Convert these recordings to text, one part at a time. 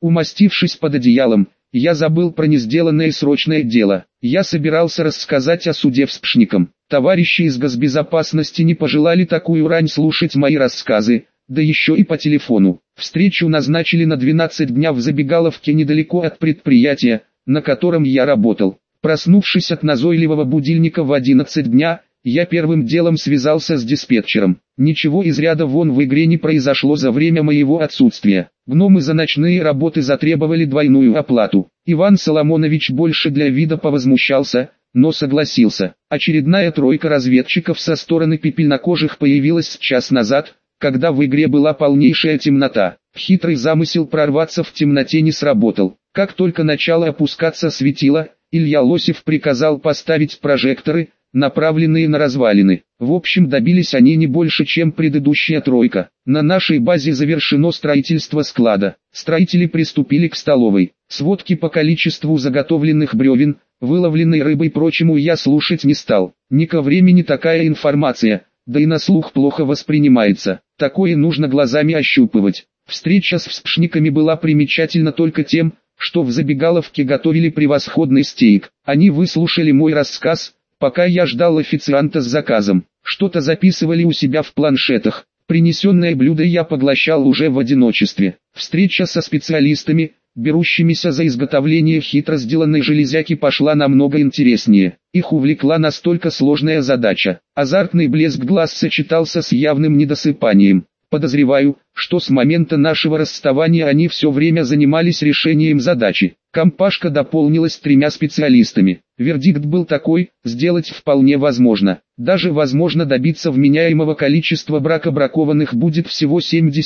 Умастившись под одеялом, я забыл про несделанное срочное дело. Я собирался рассказать о суде вспшникам. Товарищи из госбезопасности не пожелали такую рань слушать мои рассказы, да еще и по телефону. Встречу назначили на 12 дня в забегаловке недалеко от предприятия, на котором я работал. Проснувшись от назойливого будильника в 11 дня, я первым делом связался с диспетчером. Ничего из ряда вон в игре не произошло за время моего отсутствия. Гномы за ночные работы затребовали двойную оплату. Иван Соломонович больше для вида повозмущался, но согласился. Очередная тройка разведчиков со стороны пепельнокожих появилась час назад, когда в игре была полнейшая темнота. Хитрый замысел прорваться в темноте не сработал. Как только начало опускаться светило, Илья Лосев приказал поставить прожекторы, направленные на развалины. В общем, добились они не больше, чем предыдущая тройка. На нашей базе завершено строительство склада. Строители приступили к столовой. Сводки по количеству заготовленных бревен, выловленной рыбы и прочему я слушать не стал. Не ко времени такая информация, да и на слух плохо воспринимается. Такое нужно глазами ощупывать. Встреча с вспшниками была примечательна только тем, что в забегаловке готовили превосходный стейк. Они выслушали мой рассказ, пока я ждал официанта с заказом. Что-то записывали у себя в планшетах. Принесенное блюдо я поглощал уже в одиночестве. Встреча со специалистами, берущимися за изготовление хитро сделанной железяки, пошла намного интереснее. Их увлекла настолько сложная задача. Азартный блеск глаз сочетался с явным недосыпанием. Подозреваю, что с момента нашего расставания они все время занимались решением задачи. Компашка дополнилась 3 специалистами. Вердикт был такой: сделать вполне возможно. Даже возможно добиться вменяемого количества бракованных будет всего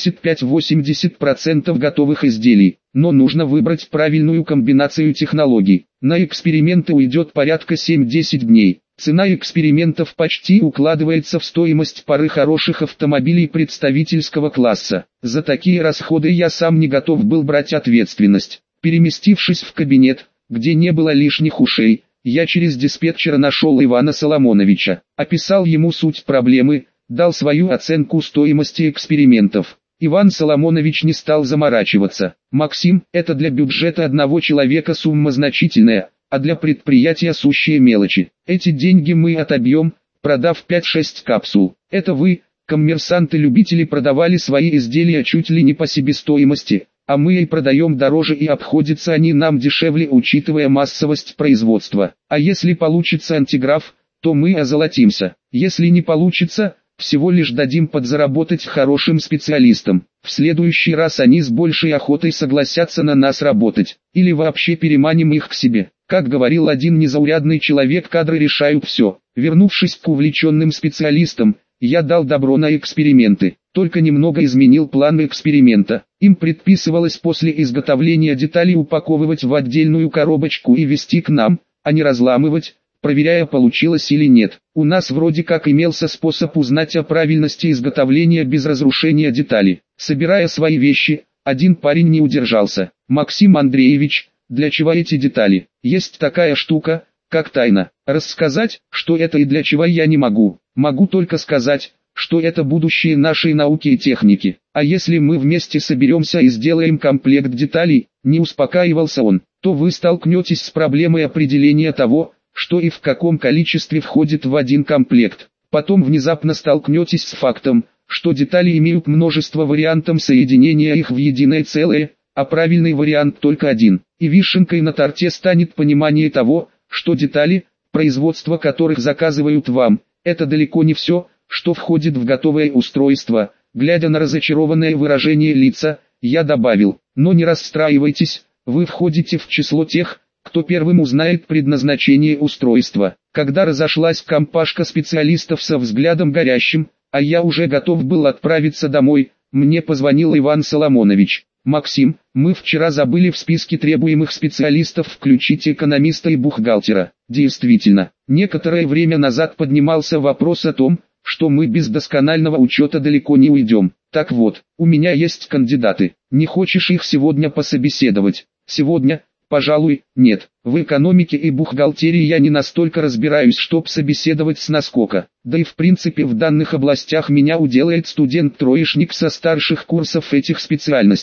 75-80% готовых изделий. Но нужно выбрать правильную комбинацию технологий. На эксперименты уйдет порядка 7-10 дней. Цена экспериментов почти укладывается в стоимость пары хороших автомобилей представительского класса. За такие расходы я сам не готов был брать ответственность. Переместившись в кабинет, где не было лишних ушей, я через диспетчера нашел Ивана Соломоновича, описал ему суть проблемы, дал свою оценку стоимости экспериментов. Иван Соломонович не стал заморачиваться. «Максим, это для бюджета одного человека сумма значительная, а для предприятия сущие мелочи. Эти деньги мы отобьем, продав 5-6 капсул. Это вы, коммерсанты-любители, продавали свои изделия чуть ли не по себестоимости, а мы и продаем дороже, и обходятся они нам дешевле, учитывая массовость производства. А если получится антиграф, то мы озолотимся. Если не получится, всего лишь дадим подзаработать хорошим специалистам. В следующий раз они с большей охотой согласятся на нас работать. Или вообще переманим их к себе». Как говорил один незаурядный человек, кадры решают все. Вернувшись к увлеченным специалистам, я дал добро на эксперименты. Только немного изменил план эксперимента. Им предписывалось после изготовления деталей упаковывать в отдельную коробочку и везти к нам, а не разламывать, проверяя, получилось или нет. У нас вроде как имелся способ узнать о правильности изготовления без разрушения детали. Собирая свои вещи, один парень не удержался. «Максим Андреевич, для чего эти детали? Есть такая штука, как тайна. Рассказать, что это и для чего, я не могу. Могу только сказать, что это будущее нашей науки и техники. А если мы вместе соберемся и сделаем комплект деталей», не успокаивался он, «то вы столкнетесь с проблемой определения того, что и в каком количестве входит в один комплект. Потом внезапно столкнетесь с фактом, что детали имеют множество вариантов соединения их в единое целое, а правильный вариант только один. И вишенкой на торте станет понимание того, что детали, производство которых заказывают вам, это далеко не все, что входит в готовое устройство». Глядя на разочарованное выражение лица, я добавил: «Но не расстраивайтесь, вы входите в число тех, кто первым узнает предназначение устройства». Когда разошлась компашка специалистов со взглядом горящим, а я уже готов был отправиться домой, мне позвонил Иван Соломонович. «Максим, мы вчера забыли в списке требуемых специалистов включить экономиста и бухгалтера». Действительно, некоторое время назад поднимался вопрос о том, что мы без досконального учета далеко не уйдем. Так вот, у меня есть кандидаты. Не хочешь их сегодня пособеседовать? Сегодня? Пожалуй, нет. В экономике и бухгалтерии я не настолько разбираюсь, чтоб собеседовать с наскока. Да и в принципе в данных областях меня уделает студент-троечник со старших курсов этих специальностей.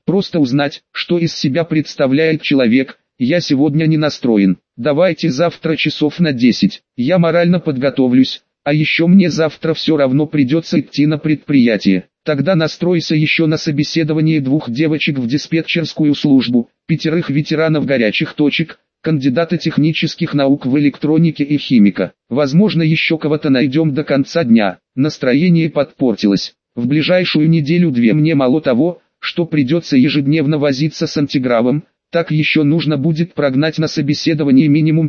Просто узнать, что из себя представляет человек. Я сегодня не настроен. Давайте завтра часов на 10. Я морально подготовлюсь. А еще мне завтра все равно придется идти на предприятие. Тогда настройся еще на собеседование 2 девочек в диспетчерскую службу, 5 ветеранов горячих точек, кандидата технических наук в электронике и химика. Возможно, еще кого-то найдем до конца дня. Настроение подпортилось. В ближайшую неделю-две мне мало того, что придется ежедневно возиться с антигравом, так еще нужно будет прогнать на собеседование минимум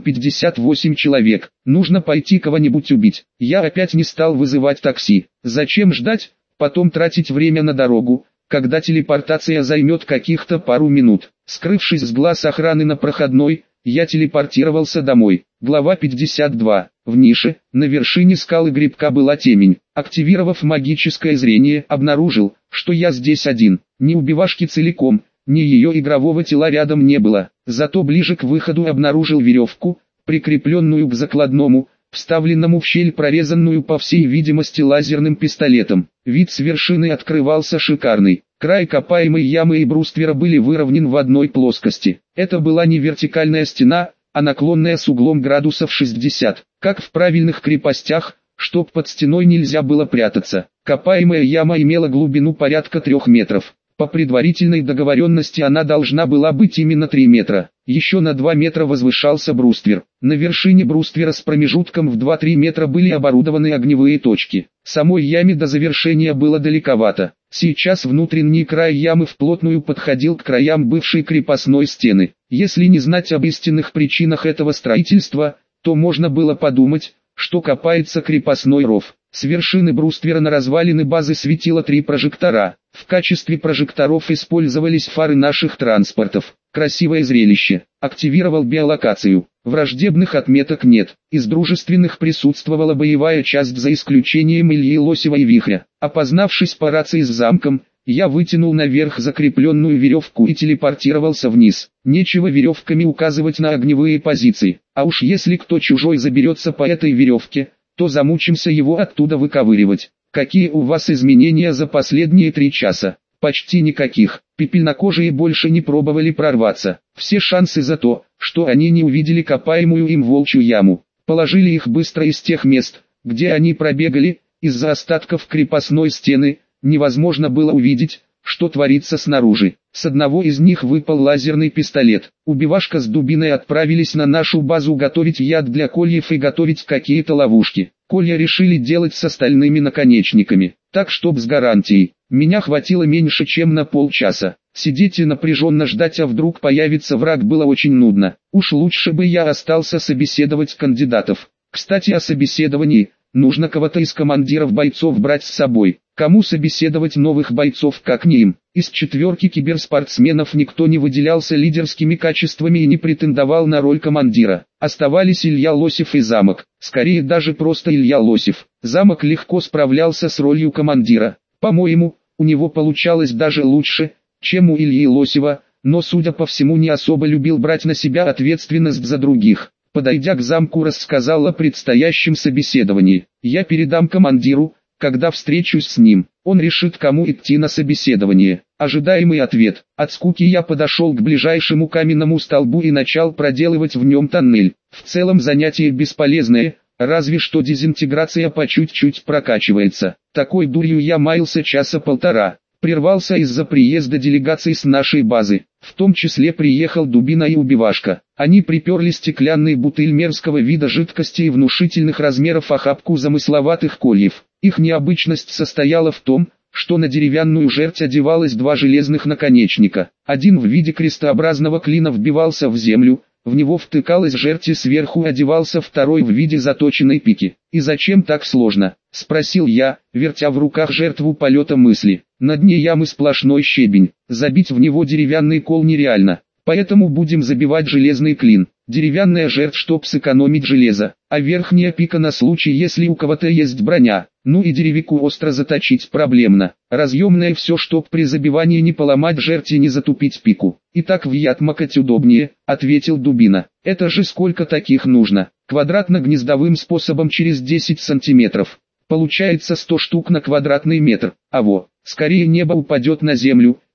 58 человек. Нужно пойти кого-нибудь убить. Я опять не стал вызывать такси. Зачем ждать, потом тратить время на дорогу, когда телепортация займет каких-то пару минут. Скрывшись с глаз охраны на проходной, я телепортировался домой. Глава 52. В нише, на вершине скалы грибка была темень. Активировав магическое зрение, обнаружил, что я здесь один. Ни убивашки целиком, ни ее игрового тела рядом не было. Зато ближе к выходу обнаружил веревку, прикрепленную к закладному, вставленному в щель прорезанную по всей видимости лазерным пистолетом. Вид с вершины открывался шикарный. Край копаемой ямы и бруствера были выровнен в одной плоскости. Это была не вертикальная стена, а наклонная с углом градусов 60, как в правильных крепостях, чтоб под стеной нельзя было прятаться. Копаемая яма имела глубину порядка 3 метров. По предварительной договоренности она должна была быть именно 3 метра. Еще на 2 метра возвышался бруствер. На вершине бруствера с промежутком в 2-3 метра были оборудованы огневые точки. Самой яме до завершения было далековато. Сейчас внутренний край ямы вплотную подходил к краям бывшей крепостной стены. Если не знать об истинных причинах этого строительства, то можно было подумать, что копается крепостной ров. С вершины бруствера на развалины базы светило 3 прожектора. В качестве прожекторов использовались фары наших транспортов. Красивое зрелище. Активировал биолокацию. Враждебных отметок нет. Из дружественных присутствовала боевая часть за исключением Ильи Лосева и Вихря. Опознавшись по рации с замком, я вытянул наверх закрепленную веревку и телепортировался вниз. Нечего веревками указывать на огневые позиции. А уж если кто чужой заберется по этой веревке, то замучимся его оттуда выковыривать. Какие у вас изменения за последние 3 часа? Почти никаких. Пепельнокожие больше не пробовали прорваться. Все шансы за то, что они не увидели копаемую им волчью яму. Положили их быстро из тех мест, где они пробегали. Из-за остатков крепостной стены невозможно было увидеть, что творится снаружи. С одного из них выпал лазерный пистолет. Убивашка с дубиной отправились на нашу базу готовить яд для кольев и готовить какие-то ловушки. Колья решили делать с остальными наконечниками, так чтоб с гарантией. Меня хватило меньше чем на полчаса. Сидеть и напряженно ждать, а вдруг появится враг, было очень нудно. Уж лучше бы я остался собеседовать кандидатов. Кстати, о собеседовании. Нужно кого-то из командиров бойцов брать с собой. Кому собеседовать новых бойцов, как не им? Из 4 киберспортсменов никто не выделялся лидерскими качествами и не претендовал на роль командира. Оставались Илья Лосев и Замок. Скорее даже просто Илья Лосев. Замок легко справлялся с ролью командира. По-моему, у него получалось даже лучше, чем у Ильи Лосева, но, судя по всему, не особо любил брать на себя ответственность за других. Подойдя к замку, рассказал о предстоящем собеседовании. Я передам командиру, когда встречусь с ним. Он решит, кому идти на собеседование. Ожидаемый ответ. От скуки я подошел к ближайшему каменному столбу и начал проделывать в нем тоннель. В целом занятие бесполезное, разве что дезинтеграция по чуть-чуть прокачивается. Такой дурью я маялся часа полтора. Прервался из-за приезда делегации с нашей базы. В том числе приехал Дубина и Убивашка. Они приперли стеклянный бутыль мерзкого вида жидкости и внушительных размеров охапку замысловатых кольев. Их необычность состояла в том, что на деревянную жерть одевалось 2 железных наконечника. Один в виде крестообразного клина вбивался в землю, в него втыкалась жерть и сверху одевался второй в виде заточенной пики. «И зачем так сложно?» — спросил я, вертя в руках жертву полета мысли. На дне ямы сплошной щебень, забить в него деревянный кол нереально, поэтому будем забивать железный клин. Деревянная жертва, чтоб сэкономить железо, а верхняя пика на случай, если у кого-то есть броня. Ну и деревику остро заточить проблемно. Разъемное все, чтоб при забивании не поломать жертв и не затупить пику. «И так в яд макать удобнее», — ответил Дубина. «Это же сколько таких нужно? Квадратно-гнездовым способом через 10 сантиметров. Получается 100 штук на квадратный метр. Скорее небо упадет на землю,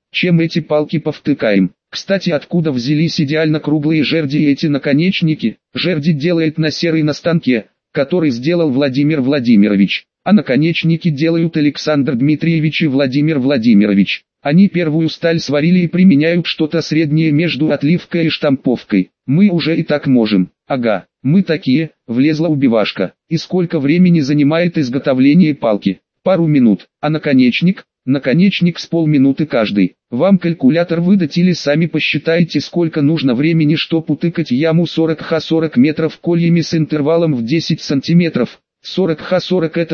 чем эти палки повтыкаем. Кстати, откуда взялись идеально круглые жерди и эти наконечники? Жерди делает на серой на станке, который сделал Владимир Владимирович, а наконечники делают Александр Дмитриевич и Владимир Владимирович. Они первую сталь сварили и применяют что-то среднее между отливкой и штамповкой. Мы уже и так можем. Ага, мы такие, влезла убивашка. И сколько времени занимает изготовление палки? Пару минут. А наконечник? Наконечник с полминуты каждый. Вам калькулятор выдать или сами посчитайте, сколько нужно времени, чтобы утыкать яму 40х40 метров кольями с интервалом в 10 сантиметров. 40х40 это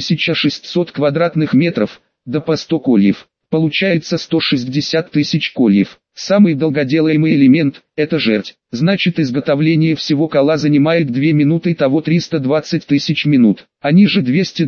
1600 квадратных метров, да по 100 кольев. Получается 160 тысяч кольев. Самый долгоделаемый элемент – это жердь. Значит, изготовление всего кола занимает 2 минуты, того 320 тысяч минут. Они же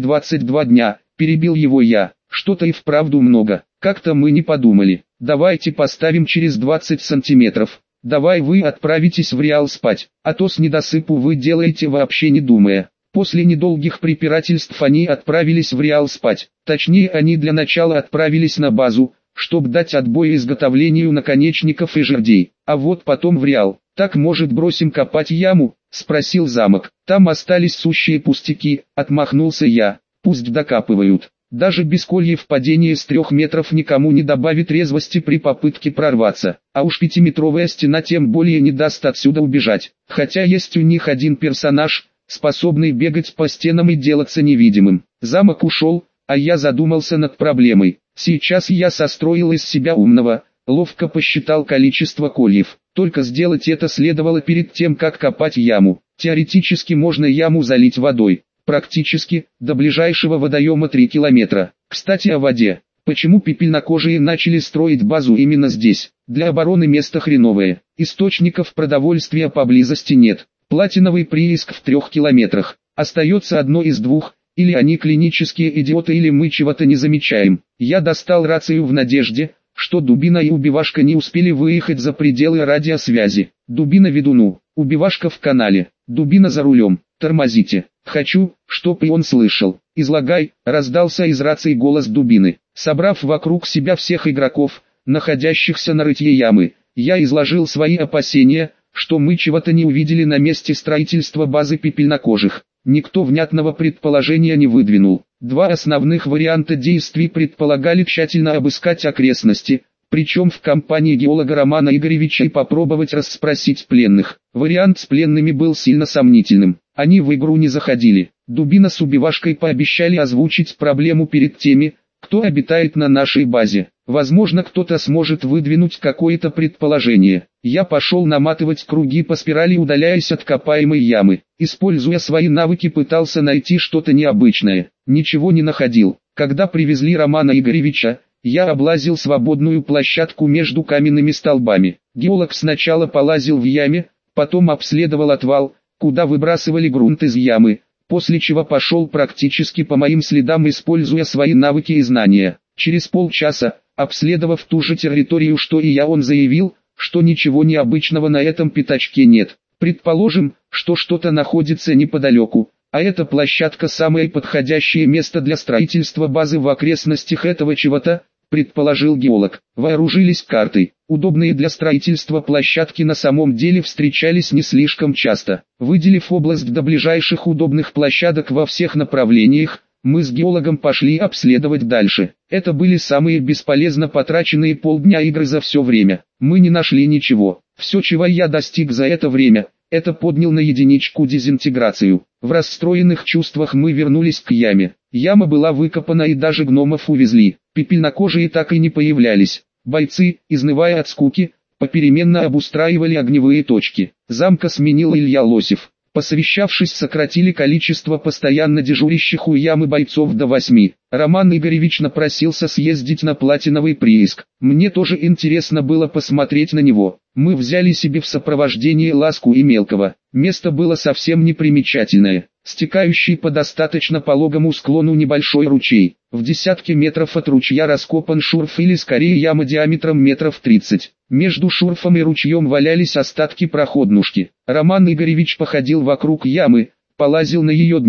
222 дня, перебил его я. Что-то и вправду много. Как-то мы не подумали. Давайте поставим через 20 сантиметров. Давай вы отправитесь в Реал спать, а то с недосыпу вы делаете вообще не думая. После недолгих препирательств они отправились в Реал спать. Точнее, они для начала отправились на базу, чтобы дать отбой изготовлению наконечников и жердей. А вот потом в Реал. Так, может, бросим копать яму? Спросил замок. Там остались сущие пустяки, отмахнулся я. Пусть докапывают. Даже без кольев падение с 3 метров никому не добавит резвости при попытке прорваться. А уж 5-метровая стена тем более не даст отсюда убежать. Хотя есть у них один персонаж, способный бегать по стенам и делаться невидимым. Замок ушел, а я задумался над проблемой. Сейчас я состроил из себя умного, ловко посчитал количество кольев. Только сделать это следовало перед тем, как копать яму. Теоретически можно яму залить водой. Практически, до ближайшего водоема 3 километра. Кстати, о воде. Почему пепельнокожие начали строить базу именно здесь? Для обороны место хреновое. Источников продовольствия поблизости нет. Платиновый прииск в 3 километрах. Остается одно из двух. Или они клинические идиоты, или мы чего-то не замечаем. Я достал рацию в надежде, что Дубина и Убивашка не успели выехать за пределы радиосвязи. Дубина ведуну, Убивашка в канале, Дубина за рулем. Тормозите. Хочу, чтоб и он слышал. Излагай, раздался из рации голос Дубины. Собрав вокруг себя всех игроков, находящихся на рытье ямы, я изложил свои опасения, что мы чего-то не увидели на месте строительства базы пепельнокожих. Никто внятного предположения не выдвинул. Два основных варианта действий предполагали тщательно обыскать окрестности, причем в компании геолога Романа Игоревича, и попробовать расспросить пленных. Вариант с пленными был сильно сомнительным. Они в игру не заходили. Дубина с Убивашкой пообещали озвучить проблему перед теми, кто обитает на нашей базе. Возможно, кто-то сможет выдвинуть какое-то предположение. Я пошел наматывать круги по спирали, удаляясь от копаемой ямы. Используя свои навыки, пытался найти что-то необычное. Ничего не находил. Когда привезли Романа Игоревича, я облазил свободную площадку между каменными столбами. Геолог сначала полазил в яме, потом обследовал отвал, куда выбрасывали грунт из ямы, после чего пошел практически по моим следам, используя свои навыки и знания. Через полчаса, обследовав ту же территорию, что и я, он заявил, что ничего необычного на этом пятачке нет. Предположим, что что-то находится неподалеку, а эта площадка самое подходящее место для строительства базы в окрестностях этого чего-то, предположил геолог. Вооружились картой. Удобные для строительства площадки на самом деле встречались не слишком часто. Выделив область до ближайших удобных площадок во всех направлениях, мы с геологом пошли обследовать дальше. Это были самые бесполезно потраченные полдня игры за все время. Мы не нашли ничего. Все, чего я достиг за это время, это поднял на единичку дезинтеграцию. В расстроенных чувствах мы вернулись к яме. Яма была выкопана и даже гномов увезли. Пепельнокожие так и не появлялись. Бойцы, изнывая от скуки, попеременно обустраивали огневые точки. Замка сменил Илья Лосев. Посовещавшись, сократили количество постоянно дежурящих у ямы бойцов до 8. Роман Игоревич напросился съездить на платиновый прииск. Мне тоже интересно было посмотреть на него. Мы взяли себе в сопровождение Ласку и Мелкого. Место было совсем непримечательное. Стекающий по достаточно пологому склону небольшой ручей. В десятке метров от ручья раскопан шурф, или скорее яма диаметром метров 30. Между шурфом и ручьем валялись остатки проходнушки. Роман Игоревич походил вокруг ямы, полазил на ее дне,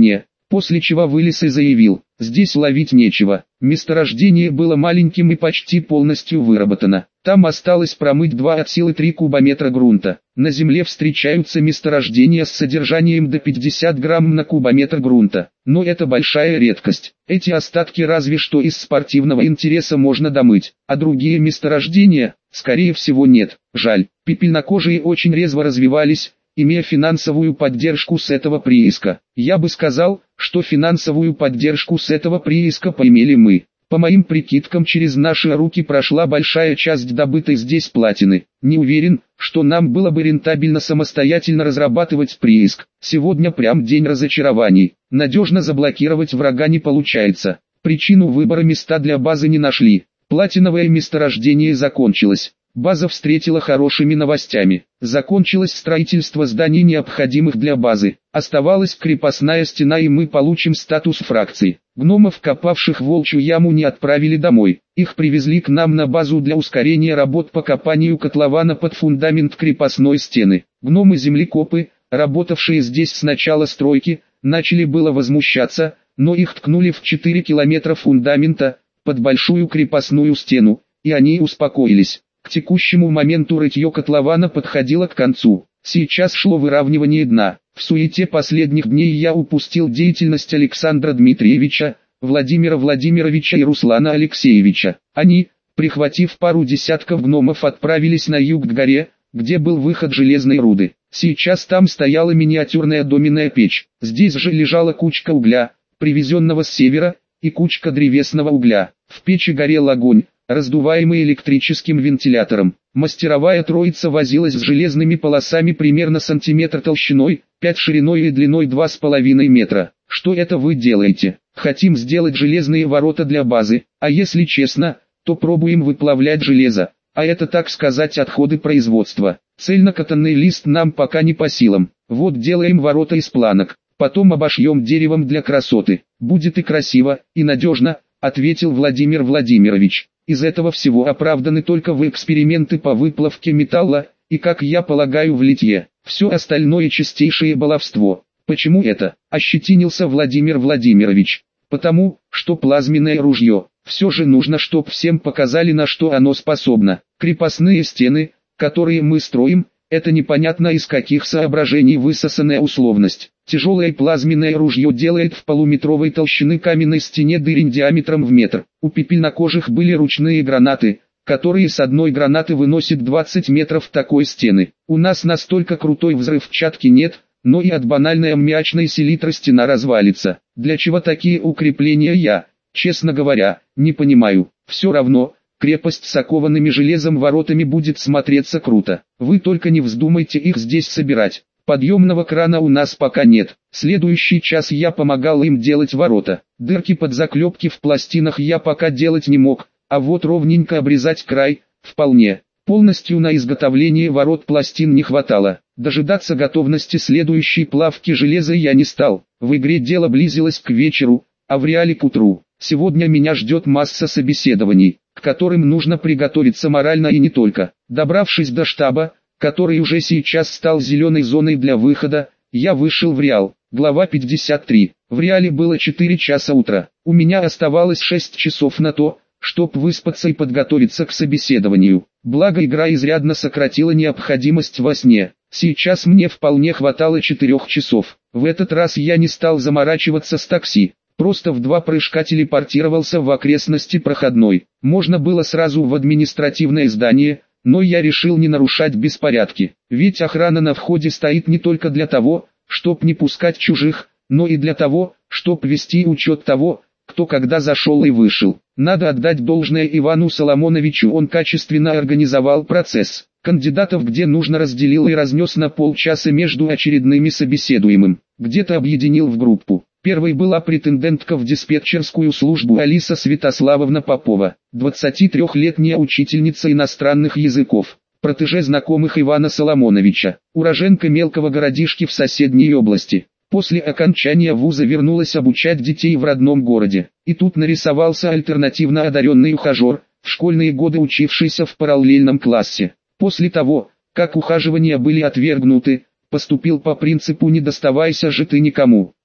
после чего вылез и заявил: «Здесь ловить нечего». Месторождение было маленьким и почти полностью выработано. Там осталось промыть 2 от силы 3 кубометра грунта. На земле встречаются месторождения с содержанием до 50 грамм на кубометр грунта. Но это большая редкость. Эти остатки разве что из спортивного интереса можно домыть. А другие месторождения, скорее всего, нет. Жаль. Пепельнокожие очень резво развивались, имея финансовую поддержку с этого прииска. Я бы сказал, что финансовую поддержку с этого прииска поимели мы. По моим прикидкам, через наши руки прошла большая часть добытой здесь платины. Не уверен, что нам было бы рентабельно самостоятельно разрабатывать прииск. Сегодня прям день разочарований. Надежно заблокировать врага не получается. Причину выбора места для базы не нашли. Платиновое месторождение закончилось. База встретила хорошими новостями. Закончилось строительство зданий, необходимых для базы. Оставалась крепостная стена, и мы получим статус фракции. Гномов, копавших волчью яму, не отправили домой. Их привезли к нам на базу для ускорения работ по копанию котлована под фундамент крепостной стены. Гномы-землекопы, работавшие здесь с начала стройки, начали было возмущаться, но их ткнули в 4 километра фундамента, под большую крепостную стену, и они успокоились. К текущему моменту рытье котлована подходило к концу. Сейчас шло выравнивание дна. В суете последних дней я упустил деятельность Александра Дмитриевича, Владимира Владимировича и Руслана Алексеевича. Они, прихватив пару десятков гномов, отправились на юг к горе, где был выход железной руды. Сейчас там стояла миниатюрная доменная печь. Здесь же лежала кучка угля, привезенного с севера, и кучка древесного угля. В печи горел огонь, раздуваемый электрическим вентилятором. Мастеровая троица возилась с железными полосами примерно сантиметр толщиной, 5 шириной и длиной 2,5 метра. Что это вы делаете? Хотим сделать железные ворота для базы, а если честно, то пробуем выплавлять железо. А это, так сказать, отходы производства. Цельнокатанный лист нам пока не по силам. Вот делаем ворота из планок, потом обошьем деревом для красоты. Будет и красиво, и надежно, ответил Владимир Владимирович. Из этого всего оправданы только вы эксперименты по выплавке металла, и, как я полагаю, в литье. Все остальное чистейшее баловство. Почему это? Ощетинился Владимир Владимирович. Потому, что плазменное ружье. Все же нужно, чтоб всем показали, на что оно способно. Крепостные стены, которые мы строим, это непонятно из каких соображений высосанная условность. Тяжелое плазменное ружье делает в полуметровой толщины каменной стене дырень диаметром в метр. У пепельнокожих были ручные гранаты, которые с одной гранаты выносят 20 метров такой стены. У нас настолько крутой взрывчатки нет, но и от банальной аммиачной селитры стена развалится. Для чего такие укрепления я, честно говоря, не понимаю. Все равно, крепость с окованными железом воротами будет смотреться круто. Вы только не вздумайте их здесь собирать. Подъемного крана у нас пока нет. Следующий час я помогал им делать ворота. Дырки под заклепки в пластинах я пока делать не мог, а вот ровненько обрезать край – вполне. Полностью на изготовление ворот пластин не хватало. Дожидаться готовности следующей плавки железа я не стал. В игре дело близилось к вечеру, а в реале к утру. Сегодня меня ждет масса собеседований, к которым нужно приготовиться морально и не только. Добравшись до штаба, который уже сейчас стал зеленой зоной для выхода, я вышел в Реал. Глава 53. В Реале было 4 часа утра. У меня оставалось 6 часов на то, чтоб выспаться и подготовиться к собеседованию. Благо, игра изрядно сократила необходимость во сне. Сейчас мне вполне хватало 4 часов. В этот раз я не стал заморачиваться с такси. Просто в 2 прыжка телепортировался в окрестности проходной. Можно было сразу в административное здание, но я решил не нарушать беспорядки. Ведь охрана на входе стоит не только для того, чтоб не пускать чужих, но и для того, чтоб вести учет того, кто когда зашел и вышел. Надо отдать должное Ивану Соломоновичу, он качественно организовал процесс. Кандидатов где нужно разделил и разнес на полчаса между очередными собеседуемым. Где-то объединил в группу. Первой была претендентка в диспетчерскую службу Алиса Святославовна Попова, 23-летняя учительница иностранных языков, протеже знакомых Ивана Соломоновича, уроженка мелкого городишки в соседней области. После окончания вуза вернулась обучать детей в родном городе. И тут нарисовался альтернативно одаренный ухажер, в школьные годы учившийся в параллельном классе. После того, как ухаживания были отвергнуты, поступил по принципу «не доставайся же ты никому».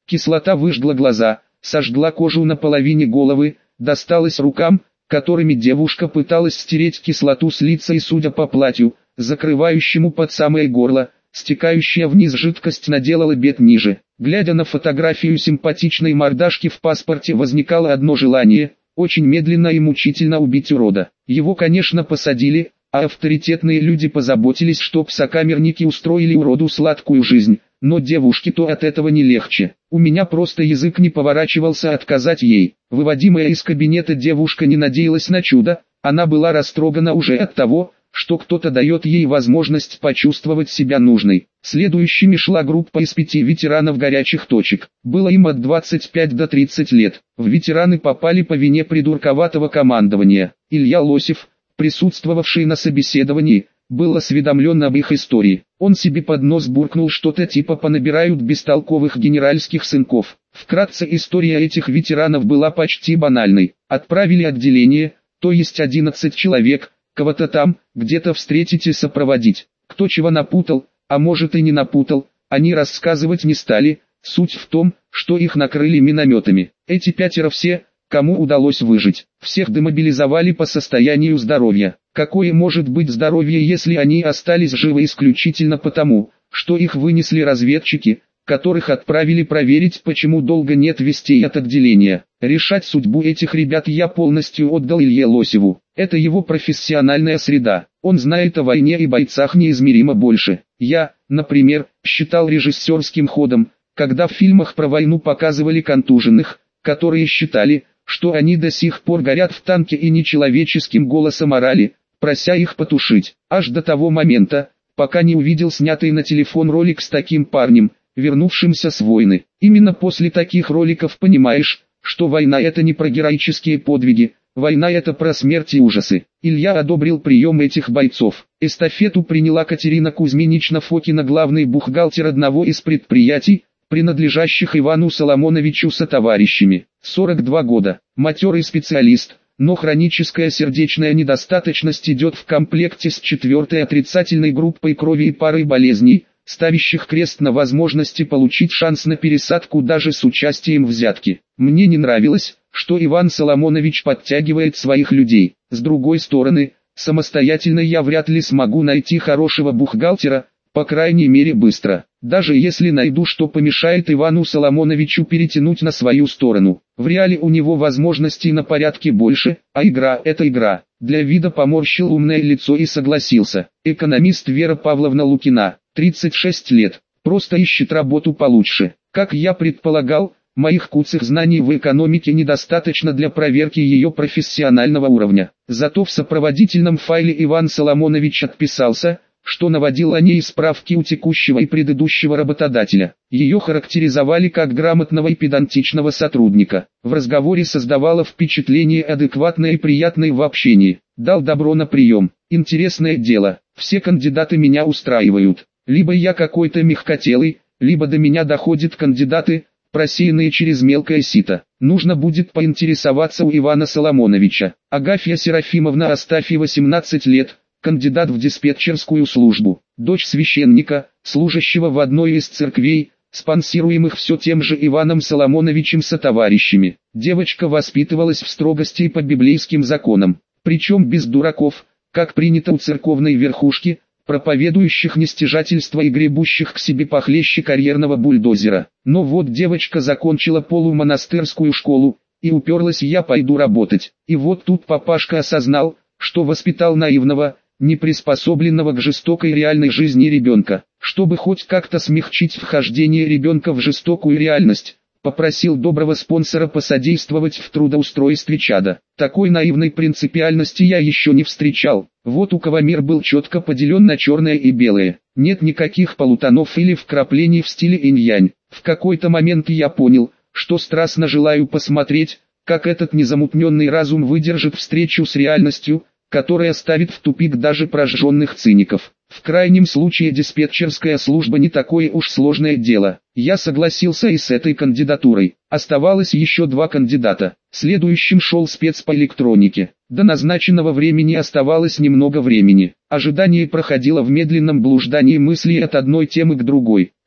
Кислота выжгла глаза, сожгла кожу на половине головы, досталась рукам, которыми девушка пыталась стереть кислоту с лица, и судя по платью, закрывающему под самое горло, стекающая вниз жидкость наделала бед ниже. Глядя на фотографию симпатичной мордашки в паспорте, возникало одно желание – очень медленно и мучительно убить урода. Его, конечно, посадили, а авторитетные люди позаботились, чтоб сокамерники устроили уроду сладкую жизнь, но девушке-то от этого не легче. У меня просто язык не поворачивался отказать ей. Выводимая из кабинета девушка не надеялась на чудо, она была растрогана уже от того, что кто-то дает ей возможность почувствовать себя нужной. Следующими шла группа из 5 ветеранов горячих точек. Было им от 25 до 30 лет. В ветераны попали по вине придурковатого командования. Илья Лосев, присутствовавший на собеседовании, был осведомлен об их истории. Он себе под нос буркнул что-то типа «понабирают бестолковых генеральских сынков». Вкратце, история этих ветеранов была почти банальной. Отправили отделение, то есть 11 человек, кого-то там, где-то встретить и сопроводить. Кто чего напутал, а может и не напутал, они рассказывать не стали. Суть в том, что их накрыли минометами. Эти 5 все, кому удалось выжить, всех демобилизовали по состоянию здоровья. Какое может быть здоровье, если они остались живы исключительно потому, что их вынесли разведчики, которых отправили проверить, почему долго нет вестей от отделения. Решать судьбу этих ребят я полностью отдал Илье Лосеву. Это его профессиональная среда. Он знает о войне и бойцах неизмеримо больше. Я, например, считал режиссерским ходом, когда в фильмах про войну показывали контуженных, которые считали, что они до сих пор горят в танке, и нечеловеческим голосом орали, прося их потушить. Аж до того момента, пока не увидел снятый на телефон ролик с таким парнем, вернувшимся с войны. Именно после таких роликов понимаешь, что война — это не про героические подвиги, война — это про смерть и ужасы. Илья одобрил прием этих бойцов. Эстафету приняла Катерина Кузьминична Фокина, главный бухгалтер одного из предприятий, принадлежащих Ивану Соломоновичу сотоварищами. 42 года, матерый специалист, но хроническая сердечная недостаточность идет в комплекте с 4-й отрицательной группой крови и парой болезней, ставящих крест на возможности получить шанс на пересадку даже с участием взятки. Мне не нравилось, что Иван Соломонович подтягивает своих людей. С другой стороны, самостоятельно я вряд ли смогу найти хорошего бухгалтера, по крайней мере быстро. Даже если найду, что помешает Ивану Соломоновичу перетянуть на свою сторону. В реале у него возможностей на порядке больше, а игра — это игра. Для вида поморщил умное лицо и согласился. Экономист Вера Павловна Лукина, 36 лет, просто ищет работу получше. Как я предполагал, моих куцых знаний в экономике недостаточно для проверки ее профессионального уровня. Зато в сопроводительном файле Иван Соломонович отписался, что наводил о ней справки у текущего и предыдущего работодателя. Ее характеризовали как грамотного и педантичного сотрудника. В разговоре создавало впечатление адекватной и приятной в общении. Дал добро на прием. Интересное дело, все кандидаты меня устраивают. Либо я какой-то мягкотелый, либо до меня доходят кандидаты, просеянные через мелкое сито. Нужно будет поинтересоваться у Ивана Соломоновича. Агафья Серафимовна Астафьева, 18 лет, кандидат в диспетчерскую службу, дочь священника, служащего в одной из церквей, спонсируемых все тем же Иваном Соломоновичем сотоварищами. Девочка воспитывалась в строгости и по библейским законам, причем без дураков, как принято у церковной верхушки, проповедующих нестяжательство и гребущих к себе похлеще карьерного бульдозера. Но вот девочка закончила полумонастырскую школу, и уперлась: я пойду работать. И вот тут папашка осознал, что воспитал наивного, неприспособленного к жестокой реальной жизни ребенка. Чтобы хоть как-то смягчить вхождение ребенка в жестокую реальность, попросил доброго спонсора посодействовать в трудоустройстве чада. Такой наивной принципиальности я еще не встречал. Вот у кого мир был четко поделен на черное и белое. Нет никаких полутонов или вкраплений в стиле инь-янь. В какой-то момент я понял, что страстно желаю посмотреть, как этот незамутненный разум выдержит встречу с реальностью, которая ставит в тупик даже прожженных циников. В крайнем случае диспетчерская служба не такое уж сложное дело. Я согласился и с этой кандидатурой. Оставалось еще 2 кандидата. Следующим шел спец по электронике. До назначенного времени оставалось немного времени. Ожидание проходило в медленном блуждании мыслей от одной темы к другой.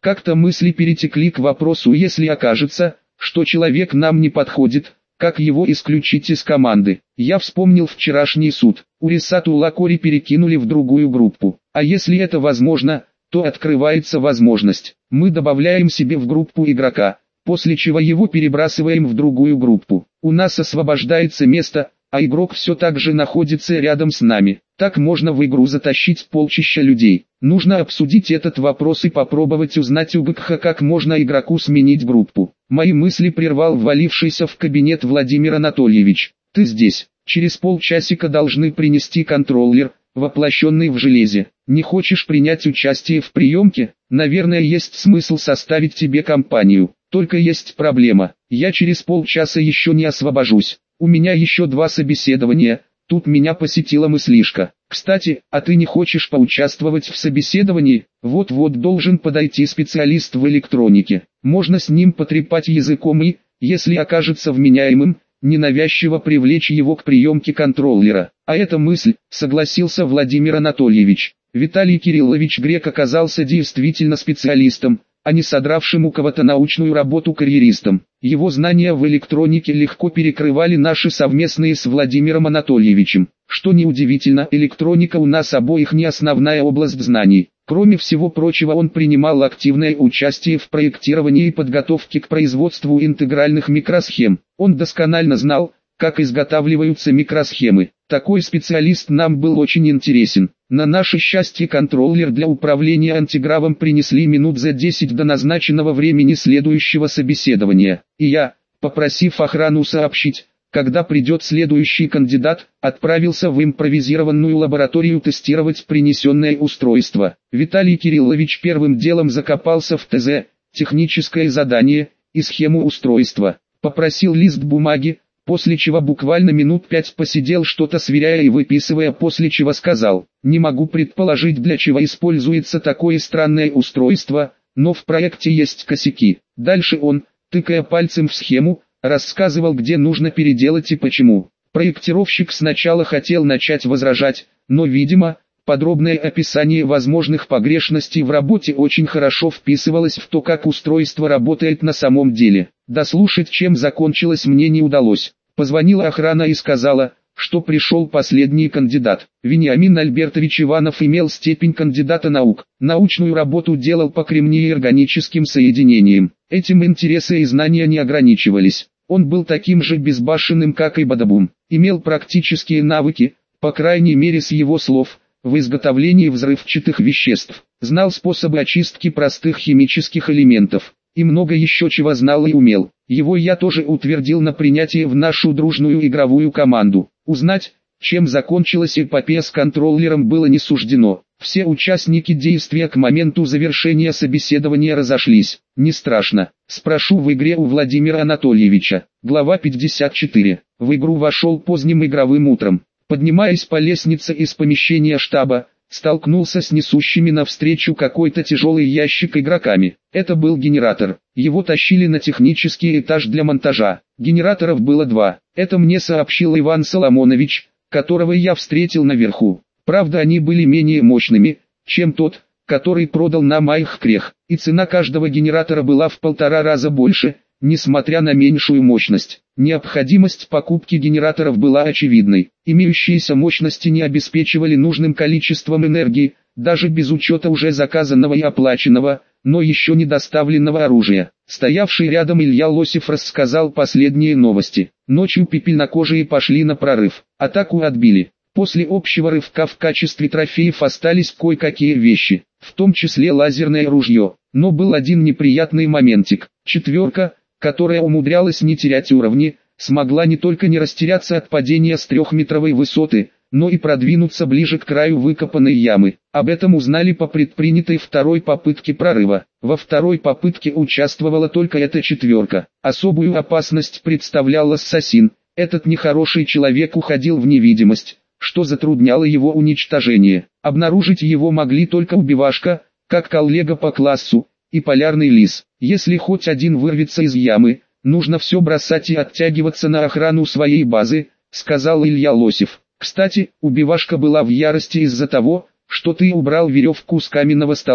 Как-то мысли перетекли к вопросу: если окажется, что человек нам не подходит, как его исключить из команды? Я вспомнил вчерашний суд. Урисату Лакори перекинули в другую группу. А если это возможно, то открывается возможность. Мы добавляем себе в группу игрока, после чего его перебрасываем в другую группу. У нас освобождается место, а игрок все так же находится рядом с нами. Так можно в игру затащить полчища людей. Нужно обсудить этот вопрос и попробовать узнать у ГКХ, как можно игроку сменить группу. Мои мысли прервал ввалившийся в кабинет Владимир Анатольевич. Ты здесь. Через полчасика должны принести контроллер, воплощенный в железе. Не хочешь принять участие в приемке? Наверное, есть смысл составить тебе компанию. Только есть проблема. Я через полчаса еще не освобожусь. У меня еще 2 собеседования. Тут меня посетила мыслишка. Кстати, а ты не хочешь поучаствовать в собеседовании? Вот-вот должен подойти специалист в электронике. Можно с ним потрепать языком и, если окажется вменяемым, ненавязчиво привлечь его к приемке контроллера. А эта мысль, согласился Владимир Анатольевич. Виталий Кириллович Грек оказался действительно специалистом, а не содравшим у кого-то научную работу карьеристом. Его знания в электронике легко перекрывали наши совместные с Владимиром Анатольевичем. Что неудивительно, электроника у нас обоих не основная область знаний. Кроме всего прочего, он принимал активное участие в проектировании и подготовке к производству интегральных микросхем. Он досконально знал, как изготавливаются микросхемы. Такой специалист нам был очень интересен. На наше счастье контроллер для управления антигравом принесли минут за 10 до назначенного времени следующего собеседования. И я, попросив охрану сообщить, когда придет следующий кандидат, отправился в импровизированную лабораторию тестировать принесенное устройство. Виталий Кириллович первым делом закопался в ТЗ, техническое задание, и схему устройства. Попросил лист бумаги, после чего буквально минут 5 посидел, что-то сверяя и выписывая, после чего сказал: «Не могу предположить, для чего используется такое странное устройство, но в проекте есть косяки». Дальше он, тыкая пальцем в схему, рассказывал, где нужно переделать и почему. Проектировщик сначала хотел начать возражать, но, видимо, подробное описание возможных погрешностей в работе очень хорошо вписывалось в то, как устройство работает на самом деле. Дослушать, чем закончилось, мне не удалось. Позвонила охрана и сказала, что пришел последний кандидат. Вениамин Альбертович Иванов имел степень кандидата наук. Научную работу делал по кремнии-органическим соединениям. Этим интересы и знания не ограничивались. Он был таким же безбашенным, как и Бадабум. Имел практические навыки, по крайней мере с его слов, в изготовлении взрывчатых веществ. Знал способы очистки простых химических элементов. И много еще чего знал и умел. Его я тоже утвердил на принятие в нашу дружную игровую команду. Узнать, чем закончилась эпопея с контроллером, было не суждено. Все участники действия к моменту завершения собеседования разошлись. Не страшно. Спрошу в игре у Владимира Анатольевича. Глава 54. В игру вошел поздним игровым утром. Поднимаясь по лестнице из помещения штаба, столкнулся с несущими навстречу какой-то тяжелый ящик игроками. Это был генератор. Его тащили на технический этаж для монтажа. Генераторов было 2. Это мне сообщил Иван Соломонович, которого я встретил наверху. Правда, они были менее мощными, чем тот, который продал нам Айхкрех, и цена каждого генератора была в 1,5 раза больше, несмотря на меньшую мощность. Необходимость покупки генераторов была очевидной. Имеющиеся мощности не обеспечивали нужным количеством энергии, даже без учета уже заказанного и оплаченного, но еще не доставленного оружия. Стоявший рядом Илья Лосев рассказал последние новости. Ночью пепельнокожие пошли на прорыв. Атаку отбили. После общего рывка в качестве трофеев остались кое-какие вещи, в том числе лазерное ружье. Но был один неприятный моментик. 4, которая умудрялась не терять уровни, смогла не только не растеряться от падения с 3-метровой высоты, но и продвинуться ближе к краю выкопанной ямы. Об этом узнали по предпринятой 2-й попытке прорыва. Во 2-й попытке участвовала только эта 4. Особую опасность представлял ассасин. Этот нехороший человек уходил в невидимость, что затрудняло его уничтожение. Обнаружить его могли только убивашка, как коллега по классу, и полярный лис. Если хоть один вырвется из ямы, нужно все бросать и оттягиваться на охрану своей базы, сказал Илья Лосев. Кстати, убивашка была в ярости из-за того, что ты убрал веревку с каменного столба.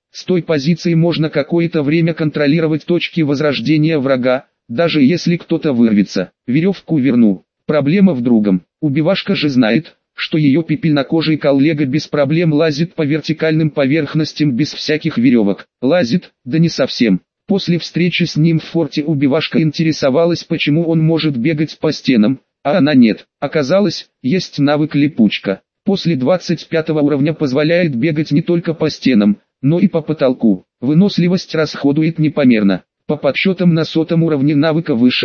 С той позиции можно какое-то время контролировать точки возрождения врага, даже если кто-то вырвется. Веревку верну. Проблема в другом. Убивашка же знает, что ее пепельнокожий коллега без проблем лазит по вертикальным поверхностям без всяких веревок. Лазит, да не совсем. После встречи с ним в форте убивашка интересовалась, почему он может бегать по стенам, а она нет. Оказалось, есть навык липучка. После 25 уровня позволяет бегать не только по стенам, но и по потолку. Выносливость расходует непомерно. По подсчетам на 100 уровне навыка выше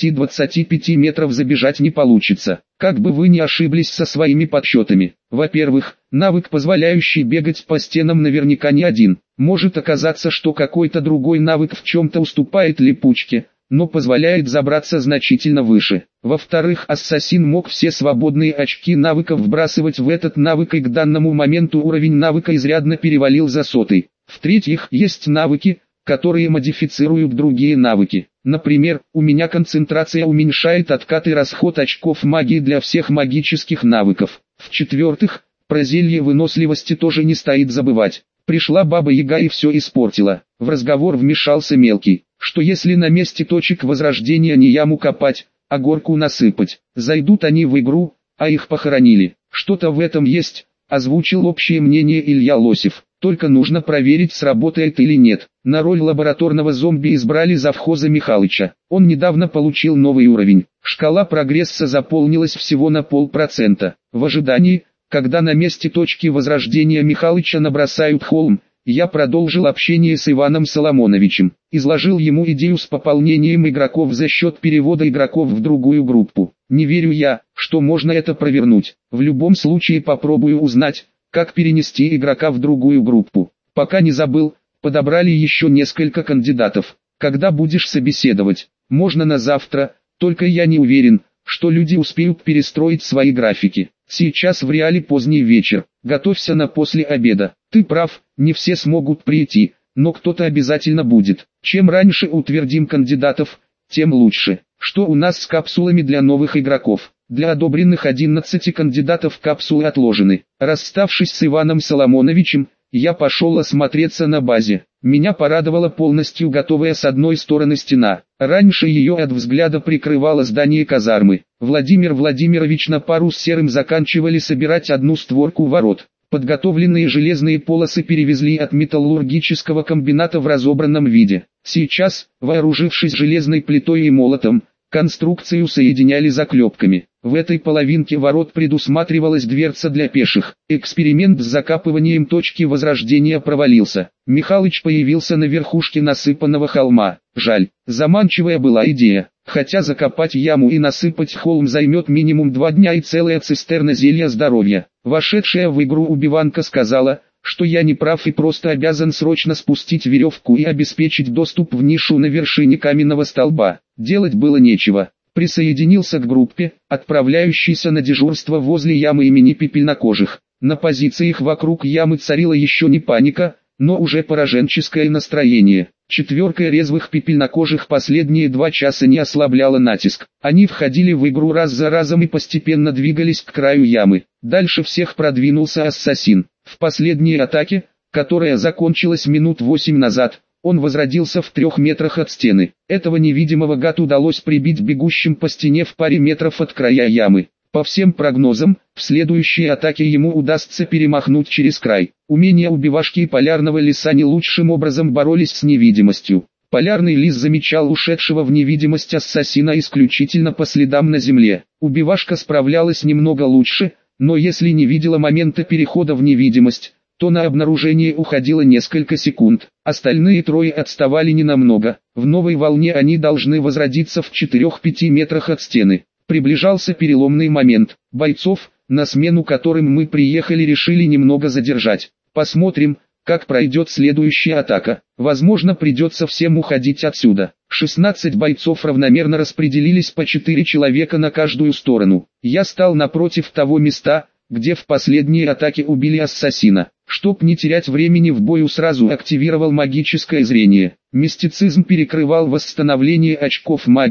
20-25 метров забежать не получится. Как бы вы ни ошиблись со своими подсчетами. Во-первых, навык, позволяющий бегать по стенам, наверняка не один. Может оказаться, что какой-то другой навык в чем-то уступает липучке, но позволяет забраться значительно выше. Во-вторых, ассасин мог все свободные очки навыков вбрасывать в этот навык, и к данному моменту уровень навыка изрядно перевалил за 100. В-третьих, есть навыки, которые модифицируют другие навыки. Например, у меня концентрация уменьшает откат и расход очков магии для всех магических навыков. В-четвертых, про зелье выносливости тоже не стоит забывать. Пришла Баба Яга и все испортила. В разговор вмешался Мелкий, что если на месте точек возрождения не яму копать, а горку насыпать, зайдут они в игру, а их похоронили. Что-то в этом есть, озвучил общее мнение Илья Лосев. Только нужно проверить, сработает или нет. На роль лабораторного зомби избрали завхоза Михалыча. Он недавно получил новый уровень. Шкала прогресса заполнилась всего на 0,5%. В ожидании, когда на месте точки возрождения Михалыча набросают холм, я продолжил общение с Иваном Соломоновичем. Изложил ему идею с пополнением игроков за счет перевода игроков в другую группу. Не верю я, что можно это провернуть. В любом случае попробую узнать, как перенести игрока в другую группу. Пока не забыл, подобрали еще несколько кандидатов. Когда будешь собеседовать? Можно на завтра, только я не уверен, что люди успеют перестроить свои графики. Сейчас в реале поздний вечер, готовься на после обеда. Ты прав, не все смогут прийти, но кто-то обязательно будет. Чем раньше утвердим кандидатов, тем лучше. Что у нас с капсулами для новых игроков? Для одобренных 11 кандидатов капсулы отложены. Расставшись с Иваном Соломоновичем, я пошел осмотреться на базе. Меня порадовала полностью готовая с одной стороны стена. Раньше ее от взгляда прикрывало здание казармы. Владимир Владимирович на пару с Серым заканчивали собирать одну створку ворот. Подготовленные железные полосы перевезли от металлургического комбината в разобранном виде. Сейчас, вооружившись железной плитой и молотом, конструкцию соединяли заклепками. В этой половинке ворот предусматривалась дверца для пеших. Эксперимент с закапыванием точки возрождения провалился. Михалыч появился на верхушке насыпанного холма. Жаль, заманчивая была идея. Хотя закопать яму и насыпать холм займет минимум 2 дня и целая цистерна зелья здоровья. Вошедшая в игру убиванка сказала, что я не прав и просто обязан срочно спустить веревку и обеспечить доступ в нишу на вершине каменного столба. Делать было нечего. Присоединился к группе, отправляющейся на дежурство возле ямы имени пепельнокожих. На позициях вокруг ямы царила еще не паника, но уже пораженческое настроение. Четверка резвых пепельнокожих последние 2 часа не ослабляла натиск. Они входили в игру раз за разом и постепенно двигались к краю ямы. Дальше всех продвинулся ассасин. В последней атаке, которая закончилась минут 8 назад, он возродился в 3 метрах от стены. Этого невидимого гад удалось прибить бегущим по стене в паре метров от края ямы. По всем прогнозам, в следующей атаке ему удастся перемахнуть через край. Умения убивашки и полярного лиса не лучшим образом боролись с невидимостью. Полярный лис замечал ушедшего в невидимость ассасина исключительно по следам на земле. Убивашка справлялась немного лучше, но если не видела момента перехода в невидимость, то на обнаружение уходило несколько секунд. Остальные трое отставали ненамного. В новой волне они должны возродиться в 4-5 метрах от стены. Приближался переломный момент. Бойцов, на смену которым мы приехали, решили немного задержать. Посмотрим, как пройдет следующая атака. Возможно, придется всем уходить отсюда. 16 бойцов равномерно распределились по 4 человека на каждую сторону. Я стал напротив того места, где в последней атаке убили ассасина. Чтоб не терять времени в бою, сразу активировал магическое зрение. Мистицизм перекрывал восстановление очков магии,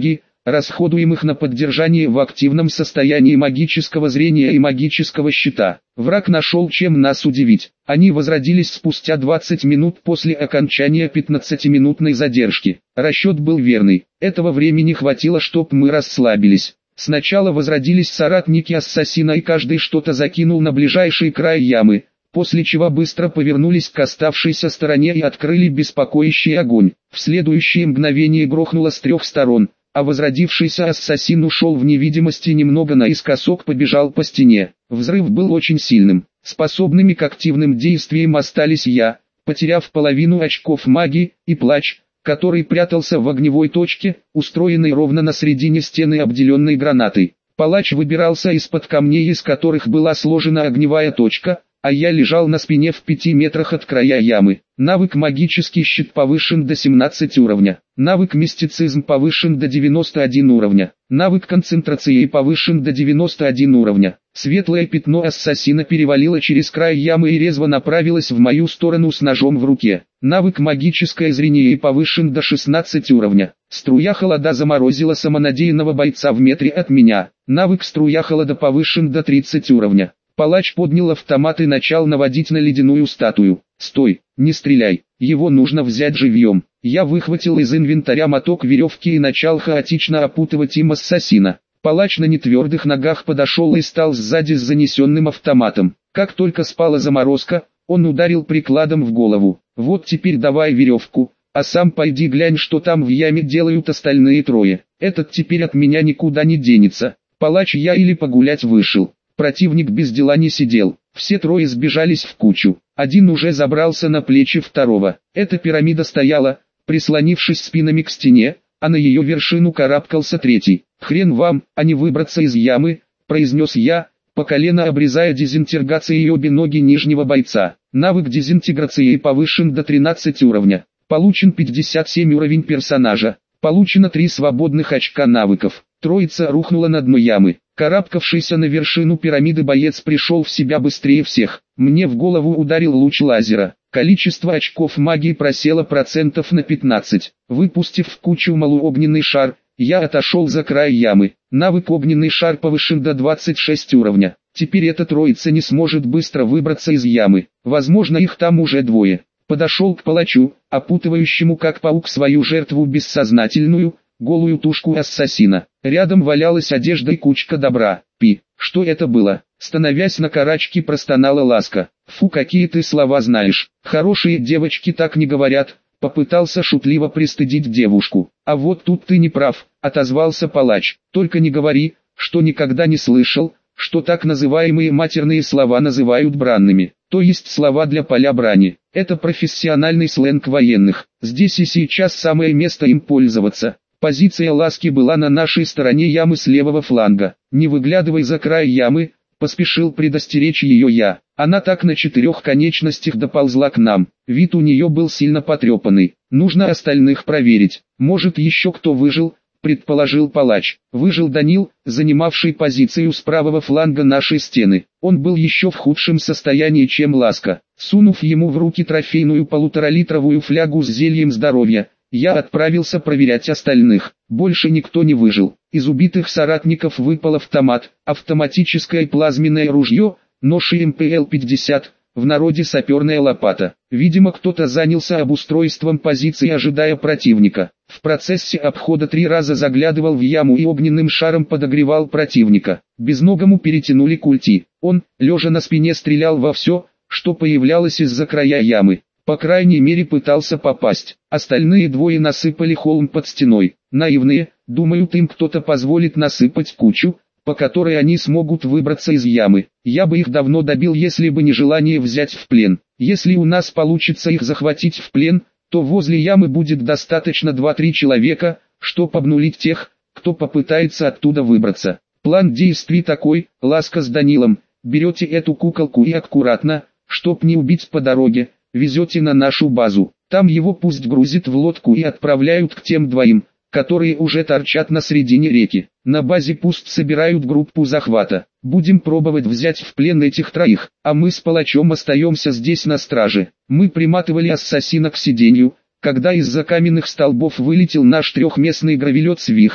расходуемых на поддержание в активном состоянии магического зрения и магического щита. Враг нашел чем нас удивить. Они возродились спустя 20 минут после окончания 15-минутной задержки. Расчет был верный. Этого времени хватило, чтоб мы расслабились. Сначала возродились соратники ассасина и каждый что-то закинул на ближайший край ямы, после чего быстро повернулись к оставшейся стороне и открыли беспокоящий огонь. В следующее мгновение грохнуло с 3 сторон, а возродившийся ассасин ушел в невидимости, немного наискосок побежал по стене. Взрыв был очень сильным. Способными к активным действиям остались я, потеряв половину очков магии, и Плач, который прятался в огневой точке, устроенной ровно на середине стены, обделенной гранатой. Палач выбирался из-под камней, из которых была сложена огневая точка, а я лежал на спине в 5 метрах от края ямы. Навык магический щит повышен до 17 уровня. Навык мистицизм повышен до 91 уровня. Навык концентрации повышен до 91 уровня. Светлое пятно ассасина перевалило через край ямы и резво направилось в мою сторону с ножом в руке. Навык магическое зрение повышен до 16 уровня. Струя холода заморозила самонадеянного бойца в метре от меня. Навык струя холода повышен до 30 уровня. Палач поднял автомат и начал наводить на ледяную статую. «Стой, не стреляй, его нужно взять живьем». Я выхватил из инвентаря моток веревки и начал хаотично опутывать им ассасина. Палач на нетвердых ногах подошел и стал сзади с занесенным автоматом. Как только спала заморозка, он ударил прикладом в голову. «Вот теперь давай веревку, а сам пойди глянь, что там в яме делают остальные трое. Этот теперь от меня никуда не денется». Палач я или погулять вышел. Противник без дела не сидел. Все трое сбежались в кучу. Один уже забрался на плечи второго. Эта пирамида стояла, прислонившись спинами к стене, а на ее вершину карабкался третий. «Хрен вам, а не выбраться из ямы», — произнес я, по колено обрезая дезинтеграцией обе ноги нижнего бойца. Навык дезинтеграции повышен до 13 уровня. Получен 57 уровень персонажа. Получено 3 свободных очка навыков. Троица рухнула на дно ямы. Карабкавшийся на вершину пирамиды боец пришел в себя быстрее всех. Мне в голову ударил луч лазера. Количество очков магии просело процентов на 15. Выпустив в кучу малоогненный шар, я отошел за край ямы. Навык огненный шар повышен до 26 уровня. Теперь эта троица не сможет быстро выбраться из ямы. Возможно, их там уже двое. Подошел к палачу, опутывающему как паук свою жертву бессознательную, голую тушку ассасина. Рядом валялась одежда и кучка добра. Что это было? Становясь на карачки, простонала Ласка. Фу, какие ты слова знаешь. Хорошие девочки так не говорят. Попытался шутливо пристыдить девушку. А вот тут ты не прав, отозвался палач. Только не говори, что никогда не слышал, что так называемые матерные слова называют бранными. То есть слова для поля брани. Это профессиональный сленг военных. Здесь и сейчас самое место им пользоваться. Позиция Ласки была на нашей стороне ямы с левого фланга. «Не выглядывай за край ямы», — поспешил предостеречь ее я. Она так на 4 конечностях доползла к нам. Вид у нее был сильно потрепанный. «Нужно остальных проверить. Может, еще кто выжил», — предположил палач. Выжил Данил, занимавший позицию с правого фланга нашей стены. Он был еще в худшем состоянии, чем Ласка. Сунув ему в руки трофейную 1,5-литровую флягу с зельем здоровья, я отправился проверять остальных. Больше никто не выжил. Из убитых соратников выпал автомат, автоматическое плазменное ружье, нож и МПЛ-50, в народе саперная лопата. Видимо, кто-то занялся обустройством позиции, ожидая противника. В процессе обхода 3 раза заглядывал в яму и огненным шаром подогревал противника. Безногому перетянули культи. Он, лежа на спине, стрелял во все, что появлялось из-за края ямы. По крайней мере, пытался попасть. Остальные двое насыпали холм под стеной. Наивные, думают, им кто-то позволит насыпать кучу, по которой они смогут выбраться из ямы. Я бы их давно добил, если бы не желание взять в плен. Если у нас получится их захватить в плен, то возле ямы будет достаточно 2-3 человека, чтобы обнулить тех, кто попытается оттуда выбраться. План действий такой: Ласка с Данилом, берете эту куколку и аккуратно, чтоб не убить по дороге, везете на нашу базу. Там его пусть грузит в лодку и отправляют к тем двоим, которые уже торчат на середине реки. На базе пусть собирают группу захвата. Будем пробовать взять в плен этих троих, а мы с палачом остаемся здесь на страже. Мы приматывали ассасина к сиденью, когда из-за каменных столбов вылетел наш 3-местный гравелет с вихрем.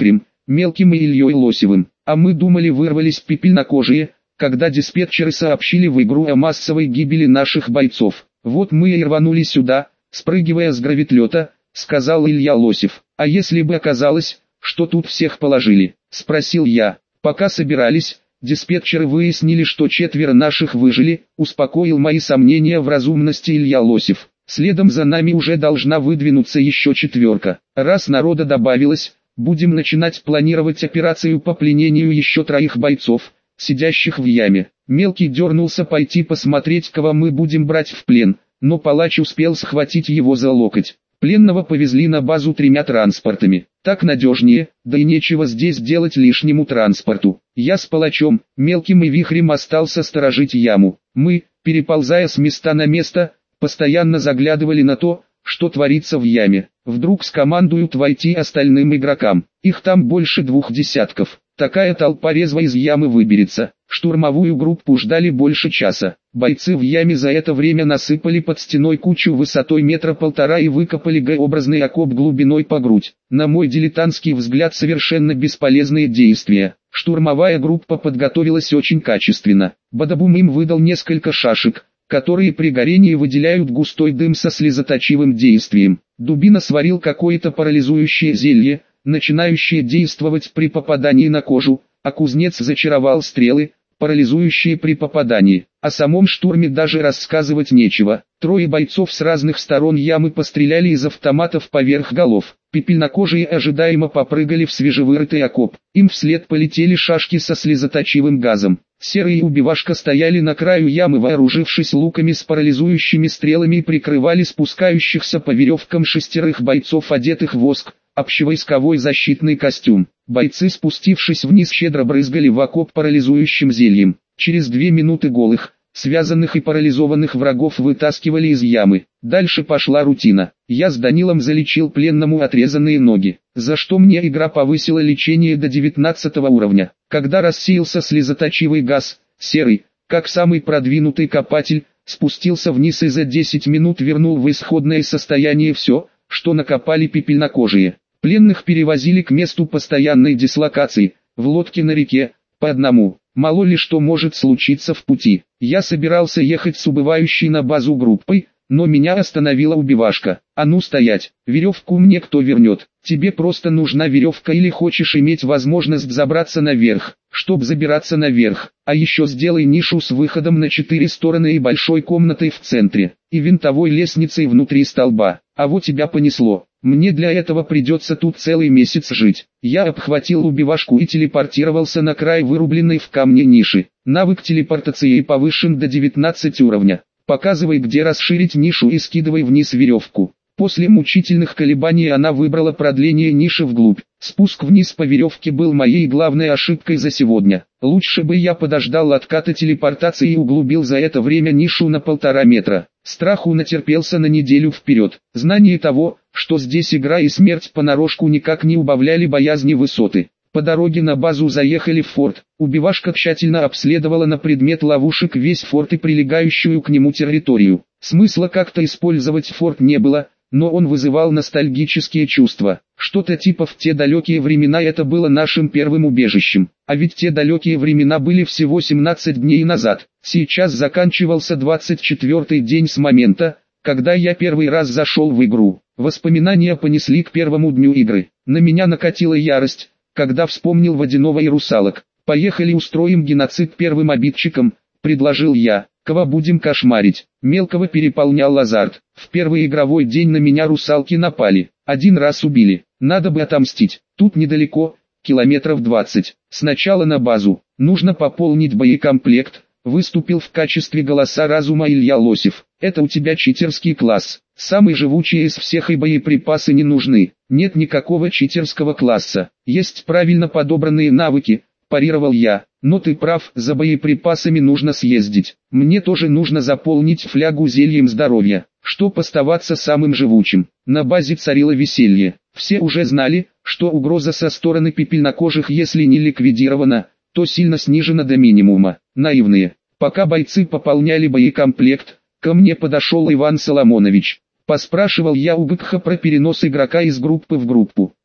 Мелким и Ильей Лосевым. А мы думали, вырвались пепельнокожие, когда диспетчеры сообщили в игру о массовой гибели наших бойцов. Вот мы и рванули сюда, спрыгивая с гравитлета, сказал Илья Лосев. А если бы оказалось, что тут всех положили? Спросил я. Пока собирались, диспетчеры выяснили, что 4 наших выжили, успокоил мои сомнения в разумности Илья Лосев. Следом за нами уже должна выдвинуться еще 4. Раз народа добавилось, будем начинать планировать операцию по пленению еще 3 бойцов, сидящих в яме. Мелкий дернулся пойти посмотреть, кого мы будем брать в плен, но палач успел схватить его за локоть. Пленного повезли на базу 3 транспортами. Так надежнее, да и нечего здесь делать лишнему транспорту. Я с палачом, Мелким и Вихрем остался сторожить яму. Мы, переползая с места на место, постоянно заглядывали на то, что творится в яме. Вдруг скомандуют войти остальным игрокам. Их там больше 2 десятков. Такая толпа резво из ямы выберется. Штурмовую группу ждали больше часа. Бойцы в яме за это время насыпали под стеной кучу высотой 1,5 метра и выкопали Г-образный окоп глубиной по грудь. На мой дилетантский взгляд, совершенно бесполезные действия. Штурмовая группа подготовилась очень качественно. Бадабум им выдал несколько шашек, которые при горении выделяют густой дым со слезоточивым действием. Дубина сварил какое-то парализующее зелье, начинающее действовать при попадании на кожу, а кузнец зачаровал стрелы, парализующие при попадании. О самом штурме даже рассказывать нечего. 3 бойцов с разных сторон ямы постреляли из автоматов поверх голов. Пепельнокожие ожидаемо попрыгали в свежевырытый окоп. Им вслед полетели шашки со слезоточивым газом. Серый и Убивашка стояли на краю ямы, вооружившись луками с парализующими стрелами, и прикрывали спускающихся по веревкам 6 бойцов, одетых в воск, общевойсковой защитный костюм. Бойцы, спустившись вниз, щедро брызгали в окоп парализующим зельем. Через 2 минуты голых, связанных и парализованных врагов вытаскивали из ямы. Дальше пошла рутина. Я с Данилом залечил пленному отрезанные ноги, за что мне игра повысила лечение до 19 уровня. Когда рассеялся слезоточивый газ, Серый, как самый продвинутый копатель, спустился вниз и за 10 минут вернул в исходное состояние все, что накопали пепельнокожие. Пленных перевозили к месту постоянной дислокации, в лодке на реке, по одному. Мало ли что может случиться в пути. Я собирался ехать с убывающей на базу группой, но меня остановила Убивашка. А ну стоять, веревку мне кто вернет? Тебе просто нужна веревка или хочешь иметь возможность забраться наверх, чтоб забираться наверх. А еще сделай нишу с выходом на 4 стороны и большой комнатой в центре, и винтовой лестницей внутри столба. А вот тебя понесло. Мне для этого придется тут целый месяц жить. Я обхватил Убивашку и телепортировался на край вырубленной в камне ниши. Навык телепортации повышен до 19 уровня. Показывай, где расширить нишу, и скидывай вниз веревку. После мучительных колебаний она выбрала продление ниши вглубь. Спуск вниз по веревке был моей главной ошибкой за сегодня. Лучше бы я подождал отката телепортации и углубил за это время нишу на 1,5 метра. Страху натерпелся на неделю вперед. Знание того, что здесь игра и смерть понарошку, никак не убавляли боязни высоты. По дороге на базу заехали в форт. Убивашка тщательно обследовала на предмет ловушек весь форт и прилегающую к нему территорию. Смысла как-то использовать форт не было, но он вызывал ностальгические чувства. Что-то типа в те далекие времена это было нашим первым убежищем. А ведь те далекие времена были всего 17 дней назад. Сейчас заканчивался 24-й день с момента, когда я первый раз зашел в игру. Воспоминания понесли к первому дню игры. На меня накатила ярость, когда вспомнил Водяного и русалок. «Поехали устроим геноцид первым обидчиком», — предложил я. «Кого будем кошмарить?» Мелкого переполнял азарт. В первый игровой день на меня русалки напали. 1 раз убили. Надо бы отомстить. Тут недалеко, километров 20. Сначала на базу. Нужно пополнить боекомплект. Выступил в качестве голоса разума Илья Лосев. Это у тебя читерский класс. Самый живучий из всех, и боеприпасы не нужны. Нет никакого читерского класса. Есть правильно подобранные навыки, парировал я. Но ты прав, за боеприпасами нужно съездить. Мне тоже нужно заполнить флягу зельем здоровья, чтоб оставаться самым живучим. На базе царило веселье. Все уже знали, что угроза со стороны пепельнокожих, если не ликвидирована, то сильно снижена до минимума. Наивные. Пока бойцы пополняли боекомплект, ко мне подошел Иван Соломонович. Поспрашивал я у Гыкха про перенос игрока из группы в группу.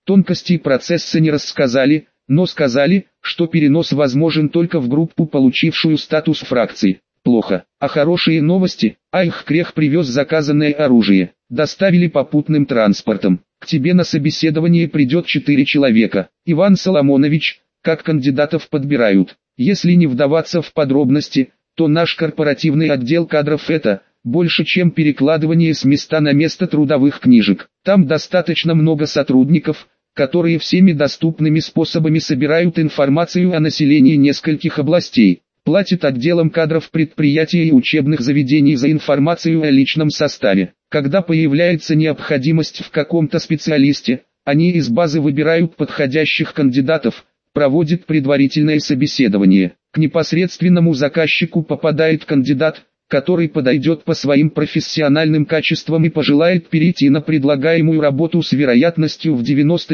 Тонкостей процесса не рассказали, но сказали, что перенос возможен только в группу, получившую статус фракции. Плохо. А хорошие новости: Айхкрех привез заказанное оружие. Доставили попутным транспортом. К тебе на собеседование придет 4 человека. Иван Соломонович, как кандидатов подбирают? Если не вдаваться в подробности, то наш корпоративный отдел кадров — это больше, чем перекладывание с места на место трудовых книжек. Там достаточно много сотрудников, которые всеми доступными способами собирают информацию о населении нескольких областей. Платит отделам кадров предприятий и учебных заведений за информацию о личном составе. Когда появляется необходимость в каком-то специалисте, они из базы выбирают подходящих кандидатов, проводят предварительное собеседование. К непосредственному заказчику попадает кандидат, который подойдет по своим профессиональным качествам и пожелает перейти на предлагаемую работу с вероятностью в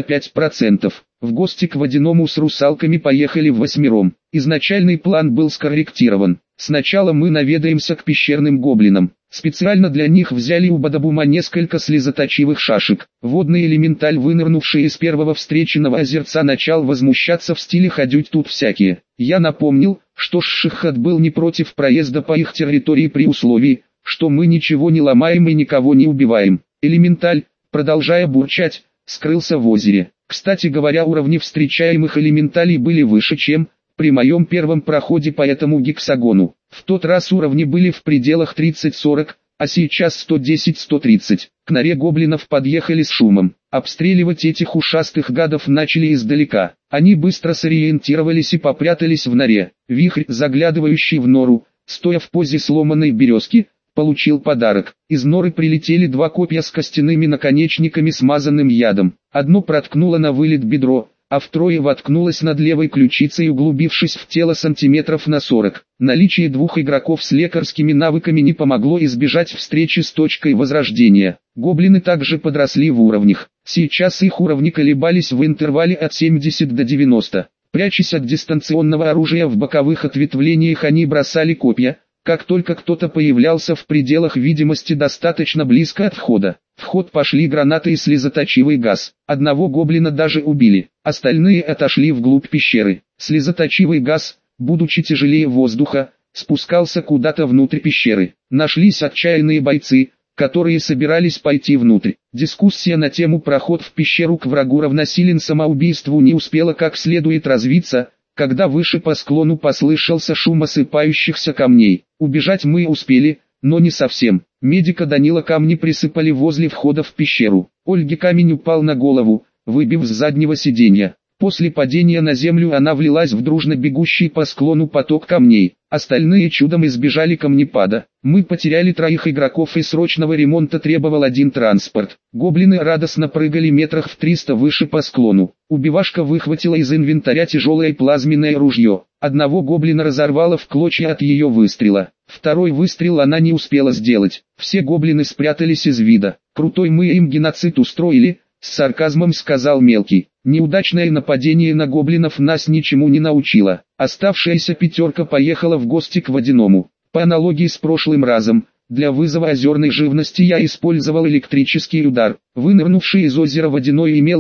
95%. В гости к Водяному с русалками поехали ввосьмером. Изначальный план был скорректирован. Сначала мы наведаемся к пещерным гоблинам. Специально для них взяли у Бадабума несколько слезоточивых шашек. Водный элементаль, вынырнувший из первого встреченного озерца, начал возмущаться в стиле «ходють тут всякие». Я напомнил, что Шихат был не против проезда по их территории при условии, что мы ничего не ломаем и никого не убиваем. Элементаль, продолжая бурчать, скрылся в озере. Кстати говоря, уровни встречаемых элементалей были выше, чем при моем первом проходе по этому гексагону. В тот раз уровни были в пределах 30-40, а сейчас 110-130. К норе гоблинов подъехали с шумом. Обстреливать этих ушастых гадов начали издалека. Они быстро сориентировались и попрятались в норе. Вихрь, заглядывающий в нору, стоя в позе сломанной березки, получил подарок. Из норы прилетели 2 копья с костяными наконечниками, смазанным ядом. Одно проткнуло на вылет бедро, а второе воткнулось над левой ключицей, углубившись в тело сантиметров на 40. Наличие 2 игроков с лекарскими навыками не помогло избежать встречи с точкой возрождения. Гоблины также подросли в уровнях. Сейчас их уровни колебались в интервале от 70 до 90. Прячась от дистанционного оружия в боковых ответвлениях, они бросали копья, как только кто-то появлялся в пределах видимости достаточно близко от входа. В ход пошли гранаты и слезоточивый газ. Одного гоблина даже убили, остальные отошли вглубь пещеры. Слезоточивый газ, будучи тяжелее воздуха, спускался куда-то внутрь пещеры. Нашлись отчаянные бойцы, которые собирались пойти внутрь. Дискуссия на тему «проход в пещеру к врагу равносилен самоубийству» не успела как следует развиться, когда выше по склону послышался шум осыпающихся камней. Убежать мы успели, но не совсем. Медика Данила камни присыпали возле входа в пещеру. Ольге камень упал на голову, выбив с заднего сиденья. После падения на землю она влилась в дружно бегущий по склону поток камней. Остальные чудом избежали камнепада. Мы потеряли 3 игроков и срочного ремонта требовал 1 транспорт. Гоблины радостно прыгали метрах в 300 выше по склону. Убивашка выхватила из инвентаря тяжелое плазменное ружье. Одного гоблина разорвало в клочья от ее выстрела. Второй выстрел она не успела сделать. Все гоблины спрятались из вида. «Крутой мы им геноцид устроили», — с сарказмом сказал Мелкий. «Неудачное нападение на гоблинов нас ничему не научило». Оставшаяся 5 поехала в гости к Водяному. По аналогии с прошлым разом, для вызова озерной живности я использовал электрический удар. Вынырнувший из озера Водяной имел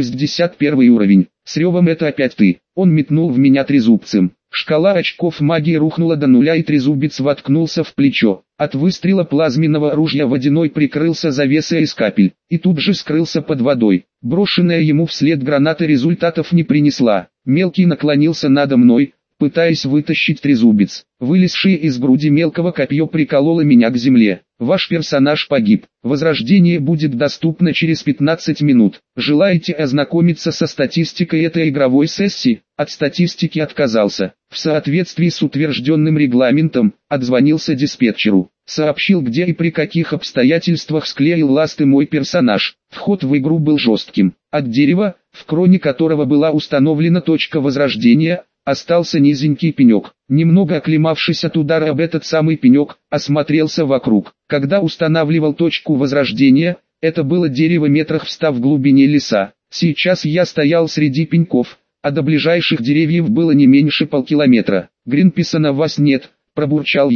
161 уровень. С ревом «это опять ты». Он метнул в меня трезубцем. Шкала очков магии рухнула до 0 и трезубец воткнулся в плечо. От выстрела плазменного ружья Водяной прикрылся завесой из капель, и тут же скрылся под водой. Брошенная ему вслед граната результатов не принесла. Мелкий наклонился надо мной, пытаясь вытащить трезубец. Вылезшее из груди Мелкого копье прикололо меня к земле. Ваш персонаж погиб. Возрождение будет доступно через 15 минут. Желаете ознакомиться со статистикой этой игровой сессии? От статистики отказался. В соответствии с утвержденным регламентом, отзвонился диспетчеру. Сообщил, где и при каких обстоятельствах склеил ласты мой персонаж. Вход в игру был жестким. От дерева, в кроне которого была установлена точка возрождения, остался низенький пенек. Немного оклемавшись от удара об этот самый пенек, осмотрелся вокруг. Когда устанавливал точку возрождения, это было дерево метрах в 100 в глубине леса. Сейчас я стоял среди пеньков, а до ближайших деревьев было не меньше полкилометра. «Гринписа на вас нет», — пробурчал я.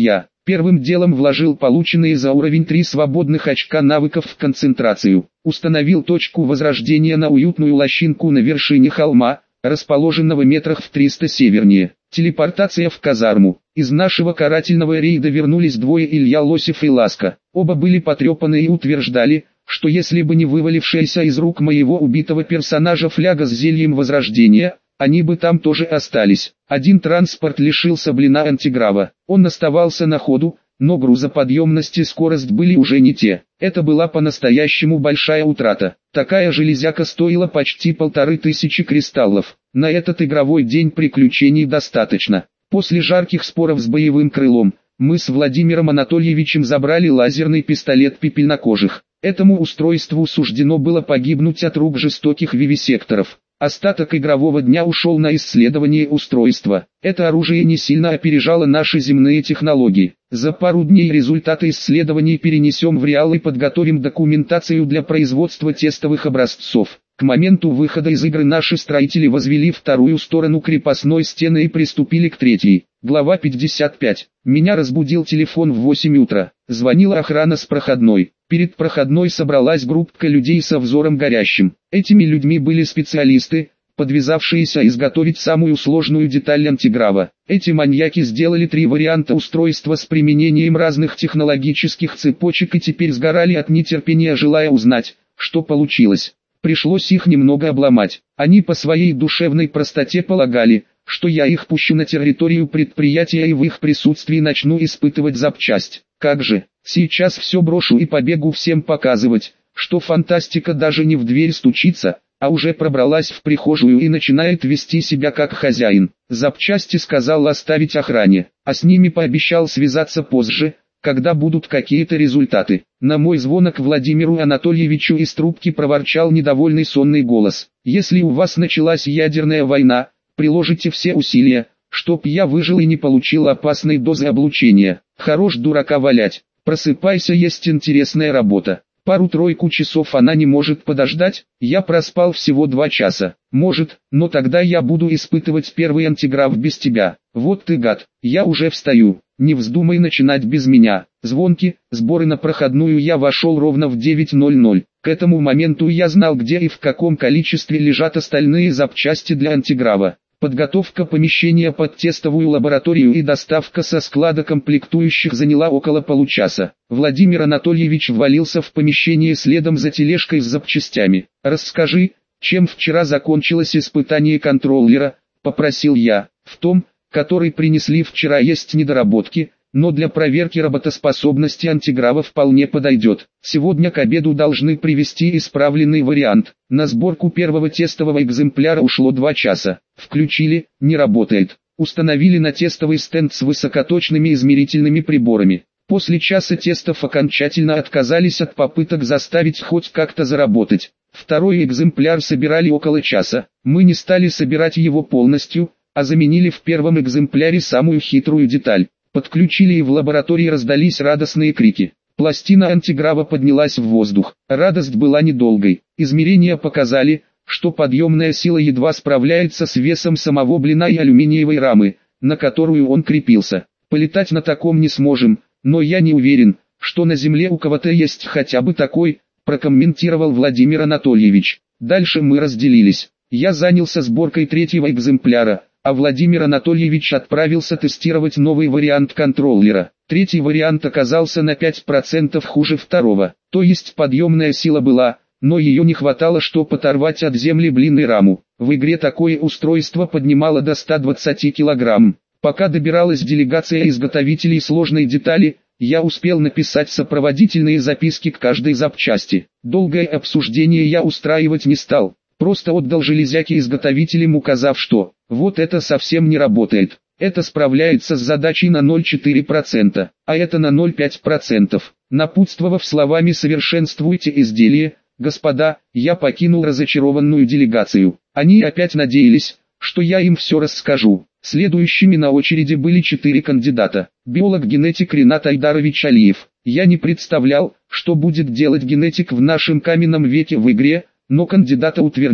Первым делом вложил полученные за уровень 3 свободных очка навыков в концентрацию. Установил точку возрождения на уютную лощинку на вершине холма, расположенного метрах в 300 севернее. Телепортация в казарму. Из нашего карательного рейда вернулись двое: Илья Лосев и Ласка. Оба были потрепаны и утверждали, что если бы не вывалившаяся из рук моего убитого персонажа фляга с зельем возрождения, они бы там тоже остались. Один транспорт лишился блина антиграва. Он оставался на ходу, но грузоподъемность и скорость были уже не те. Это была по-настоящему большая утрата. Такая железяка стоила почти 1500 кристаллов. На этот игровой день приключений достаточно. После жарких споров с боевым крылом, мы с Владимиром Анатольевичем забрали лазерный пистолет пепельнокожих. Этому устройству суждено было погибнуть от рук жестоких вивисекторов. Остаток игрового дня ушел на исследование устройства. Это оружие не сильно опережало наши земные технологии. За пару дней результаты исследований перенесем в реал и подготовим документацию для производства тестовых образцов. К моменту выхода из игры наши строители возвели вторую сторону крепостной стены и приступили к третьей. Глава 55. Меня разбудил телефон в 8 утра. Звонила охрана с проходной. Перед проходной собралась группка людей со взором горящим. Этими людьми были специалисты, подвязавшиеся изготовить самую сложную деталь антиграва. Эти маньяки сделали 3 варианта устройства с применением разных технологических цепочек и теперь сгорали от нетерпения, желая узнать, что получилось. Пришлось их немного обломать. Они по своей душевной простоте полагали, что я их пущу на территорию предприятия и в их присутствии начну испытывать запчасть. Как же, сейчас все брошу и побегу всем показывать, что фантастика даже не в дверь стучится, а уже пробралась в прихожую и начинает вести себя как хозяин. Запчасти сказал оставить охране, а с ними пообещал связаться позже, когда будут какие-то результаты. На мой звонок Владимиру Анатольевичу из трубки проворчал недовольный сонный голос. Если у вас началась ядерная война, приложите все усилия, чтоб я выжил и не получил опасной дозы облучения. Хорош дурака валять. Просыпайся, есть интересная работа. Пару-тройку часов она не может подождать. Я проспал всего 2 часа. Может, но тогда я буду испытывать первый антиграф без тебя. Вот ты гад. Я уже встаю. Не вздумай начинать без меня. Звонки, сборы на проходную. Я вошел ровно в 9:00. К этому моменту я знал, где и в каком количестве лежат остальные запчасти для антиграва. Подготовка помещения под тестовую лабораторию и доставка со склада комплектующих заняла около получаса. Владимир Анатольевич ввалился в помещение следом за тележкой с запчастями. «Расскажи, чем вчера закончилось испытание контроллера?» – попросил я. «В том, который принесли вчера, есть недоработки, но для проверки работоспособности антиграва вполне подойдет. Сегодня к обеду должны привезти исправленный вариант. На сборку первого тестового экземпляра ушло 2 часа. Включили, не работает. Установили на тестовый стенд с высокоточными измерительными приборами. После часа тестов окончательно отказались от попыток заставить хоть как-то заработать. Второй экземпляр собирали около часа. Мы не стали собирать его полностью, а заменили в первом экземпляре самую хитрую деталь. Подключили и в лаборатории раздались радостные крики. Пластина антиграва поднялась в воздух. Радость была недолгой. Измерения показали, что подъемная сила едва справляется с весом самого блина и алюминиевой рамы, на которую он крепился. Полетать на таком не сможем, но я не уверен, что на Земле у кого-то есть хотя бы такой, прокомментировал Владимир Анатольевич. Дальше мы разделились. Я занялся сборкой 3-го экземпляра, а Владимир Анатольевич отправился тестировать новый вариант контроллера. 3-й вариант оказался на 5% хуже 2-го, то есть подъемная сила была, но ее не хватало, чтобы оторвать от земли блин и раму. В игре такое устройство поднимало до 120 килограмм. Пока добиралась делегация изготовителей сложной детали, я успел написать сопроводительные записки к каждой запчасти. Долгое обсуждение я устраивать не стал. Просто отдал железяки изготовителям, указав, что вот это совсем не работает. Это справляется с задачей на 0,4%, а это на 0,5%. Напутствовав словами «совершенствуйте изделие», господа, я покинул разочарованную делегацию. Они опять надеялись, что я им все расскажу. Следующими на очереди были 4 кандидата. Биолог-генетик Ринат Айдарович Алиев. Я не представлял, что будет делать генетик в нашем каменном веке в игре, но кандидата утвердил.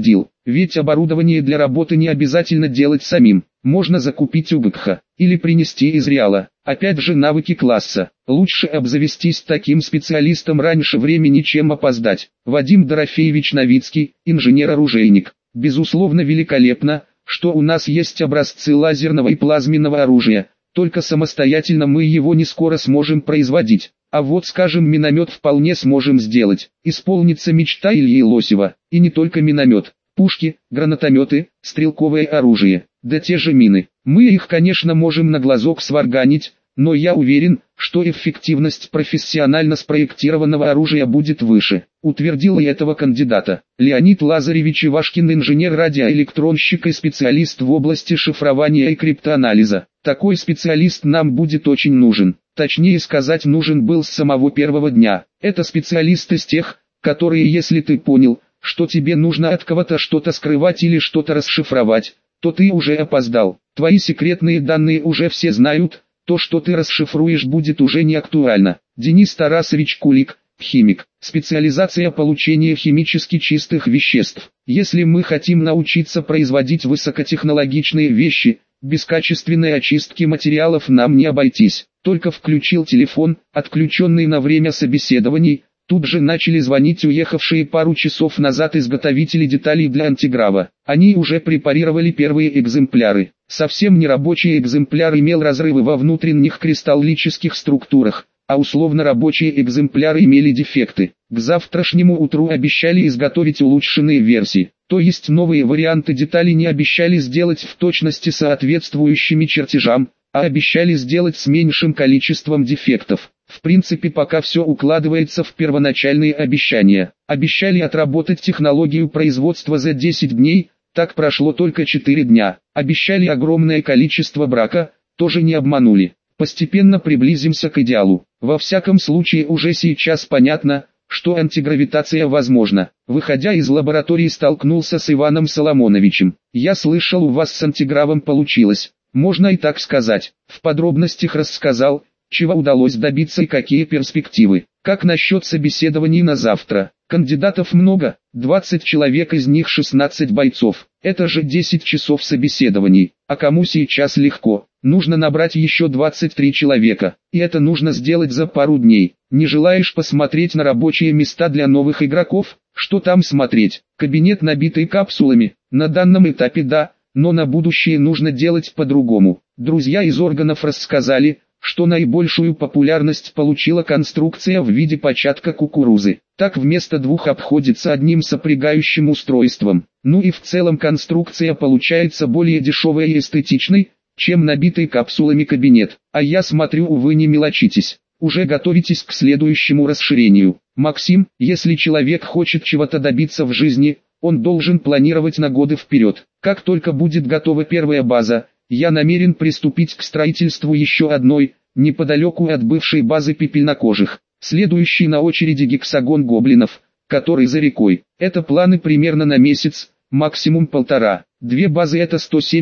Ведь оборудование для работы не обязательно делать самим. Можно закупить у БКХ или принести из Реала. Опять же навыки класса. Лучше обзавестись таким специалистом раньше времени, чем опоздать. Вадим Дорофеевич Новицкий, инженер-оружейник. Безусловно великолепно, что у нас есть образцы лазерного и плазменного оружия. Только самостоятельно мы его не скоро сможем производить. А вот, скажем, миномет вполне сможем сделать. Исполнится мечта Ильи Лосева. И не только миномет. Пушки, гранатометы, стрелковое оружие, да те же мины. Мы их, конечно, можем на глазок сварганить, но я уверен, что эффективность профессионально спроектированного оружия будет выше. Утвердил и этого кандидата. Леонид Лазаревич Ивашкин, инженер-радиоэлектронщик и специалист в области шифрования и криптоанализа. Такой специалист нам будет очень нужен. Точнее сказать, нужен был с самого первого дня. Это специалист из тех, которые, если ты понял, что тебе нужно от кого-то что-то скрывать или что-то расшифровать, то ты уже опоздал. Твои секретные данные уже все знают, то, что ты расшифруешь, будет уже не актуально. Денис Тарасович Кулик, химик. Специализация получения химически чистых веществ. Если мы хотим научиться производить высокотехнологичные вещи, без качественной очистки материалов нам не обойтись. Только включил телефон, отключенный на время собеседований, тут же начали звонить уехавшие пару часов назад изготовители деталей для антиграва. Они уже препарировали первые экземпляры. Совсем нерабочий экземпляр имел разрывы во внутренних кристаллических структурах, а условно рабочие экземпляры имели дефекты. К завтрашнему утру обещали изготовить улучшенные версии, то есть новые варианты деталей не обещали сделать в точности соответствующими чертежам, а обещали сделать с меньшим количеством дефектов. В принципе, пока все укладывается в первоначальные обещания. Обещали отработать технологию производства за 10 дней, так прошло только 4 дня. Обещали огромное количество брака, тоже не обманули. Постепенно приблизимся к идеалу. Во всяком случае уже сейчас понятно, что антигравитация возможна. Выходя из лаборатории, столкнулся с Иваном Соломоновичем. Я слышал, у вас с антигравом получилось. Можно и так сказать. В подробностях рассказал, чего удалось добиться и какие перспективы. Как насчет собеседований на завтра? Кандидатов много, 20 человек, из них 16 бойцов. Это же 10 часов собеседований. А кому сейчас легко? Нужно набрать еще 23 человека. И это нужно сделать за пару дней. Не желаешь посмотреть на рабочие места для новых игроков? Что там смотреть? Кабинет, набитый капсулами? На данном этапе да, но на будущее нужно делать по-другому. Друзья из органов рассказали, что наибольшую популярность получила конструкция в виде початка кукурузы. Так вместо двух обходится одним сопрягающим устройством. Ну и в целом конструкция получается более дешевой и эстетичной, чем набитый капсулами кабинет. А я смотрю, увы, не мелочитесь. Уже готовитесь к следующему расширению. Максим, если человек хочет чего-то добиться в жизни, он должен планировать на годы вперед. Как только будет готова первая база, я намерен приступить к строительству еще одной, неподалеку от бывшей базы пепельнокожих. Следующий на очереди гексагон гоблинов, который за рекой. Это планы примерно на месяц, максимум полтора. 2 базы — это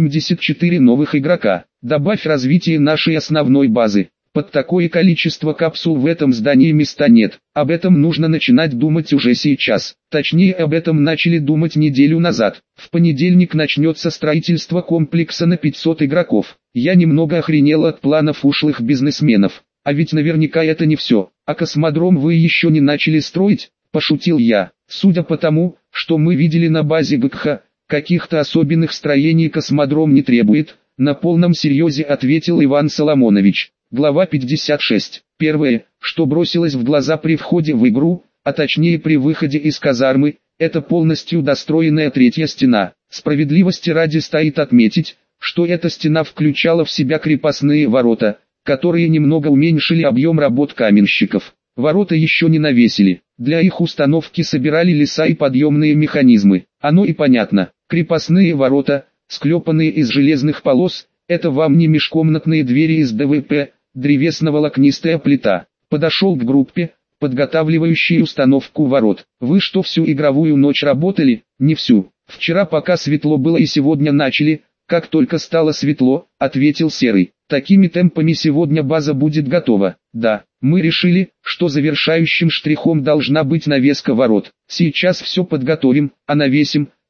174 новых игрока. Добавь развитие нашей основной базы. Под такое количество капсул в этом здании места нет. Об этом нужно начинать думать уже сейчас. Точнее, об этом начали думать неделю назад. В понедельник начнется строительство комплекса на 500 игроков. Я немного охренел от планов ушлых бизнесменов. А ведь наверняка это не все. А космодром вы еще не начали строить? Пошутил я. Судя по тому, что мы видели на базе ГКХ, каких-то особенных строений космодром не требует. На полном серьезе ответил Иван Соломонович. Глава 56. Первое, что бросилось в глаза при входе в игру, а точнее при выходе из казармы, это полностью достроенная третья стена. Справедливости ради стоит отметить, что эта стена включала в себя крепостные ворота, которые немного уменьшили объем работ каменщиков. Ворота еще не навесили. Для их установки собирали леса и подъемные механизмы. Оно и понятно. Крепостные ворота, склепанные из железных полос, это вам не межкомнатные двери из ДВП, древесно-волокнистая плита. Подошел к группе, подготавливающей установку ворот. Вы что, всю игровую ночь работали? Не всю. Вчера пока светло было и сегодня начали. Как только стало светло, ответил Серый. Такими темпами сегодня база будет готова. Да, мы решили, что завершающим штрихом должна быть навеска ворот. Сейчас все подготовим, а навесим,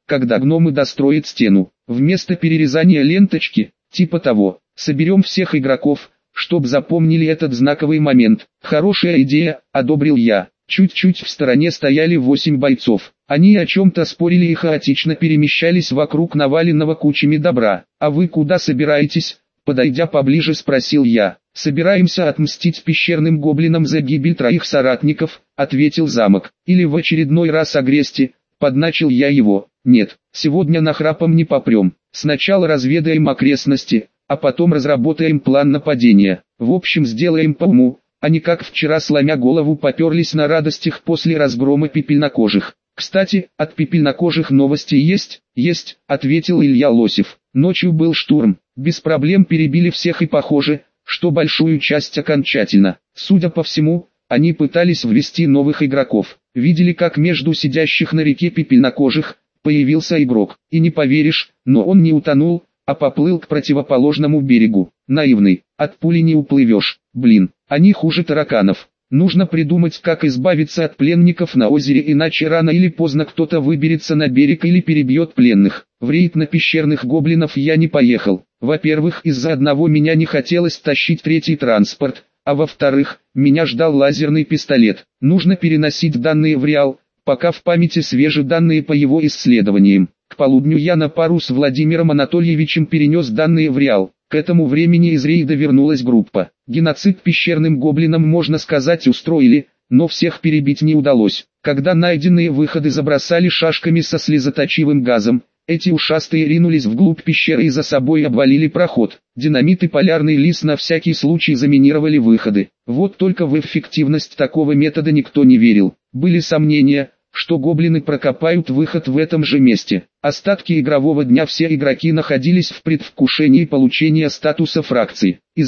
когда гномы достроят стену. Вместо перерезания ленточки, типа того, соберем всех игроков, чтоб запомнили этот знаковый момент. Хорошая идея, одобрил я. Чуть-чуть в стороне стояли 8 бойцов. Они о чем-то спорили и хаотично перемещались вокруг наваленного кучами добра. «А вы куда собираетесь?» Подойдя поближе, спросил я. «Собираемся отмстить пещерным гоблинам за гибель 3 соратников», ответил замок. «Или в очередной раз огрести», подначил я его. «Нет, сегодня нахрапом не попрем. Сначала разведаем окрестности, а потом разработаем план нападения. В общем, сделаем по уму». Они как вчера сломя голову поперлись на радостях после разгрома пепельнокожих. «Кстати, от пепельнокожих новости есть?» «Есть», ответил Илья Лосев. «Ночью был штурм, без проблем перебили всех и похоже, что большую часть окончательно. Судя по всему, они пытались ввести новых игроков. Видели, как между сидящих на реке пепельнокожих появился игрок. И не поверишь, но он не утонул, а поплыл к противоположному берегу. Наивный, от пули не уплывешь. Блин, они хуже тараканов. Нужно придумать, как избавиться от пленников на озере, иначе рано или поздно кто-то выберется на берег или перебьет пленных. В рейд на пещерных гоблинов я не поехал. Во-первых, из-за одного меня не хотелось тащить 3-й транспорт, а во-вторых, меня ждал лазерный пистолет. Нужно переносить данные в реал, пока в памяти свежи данные по его исследованиям. К полудню я на пару с Владимиром Анатольевичем перенес данные в реал. К этому времени из рейда вернулась группа. Геноцид пещерным гоблинам, можно сказать, устроили, но всех перебить не удалось. Когда найденные выходы забросали шашками со слезоточивым газом, эти ушастые ринулись вглубь пещеры и за собой обвалили проход. Динамит и полярный лис на всякий случай заминировали выходы. Вот только в эффективность такого метода никто не верил. Были сомнения, что гоблины прокопают выход в этом же месте. Остатки игрового дня все игроки находились в предвкушении получения статуса фракции. Из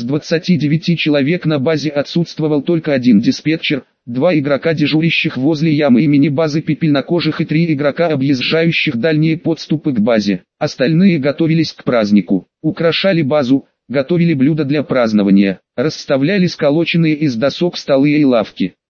29 человек на базе отсутствовал только один диспетчер, 2 игрока, дежурящих возле ямы и мини-базы пепельнокожих, и 3 игрока, объезжающих дальние подступы к базе. Остальные готовились к празднику, украшали базу, готовили блюда для празднования, расставляли сколоченные из досок столы и лавки.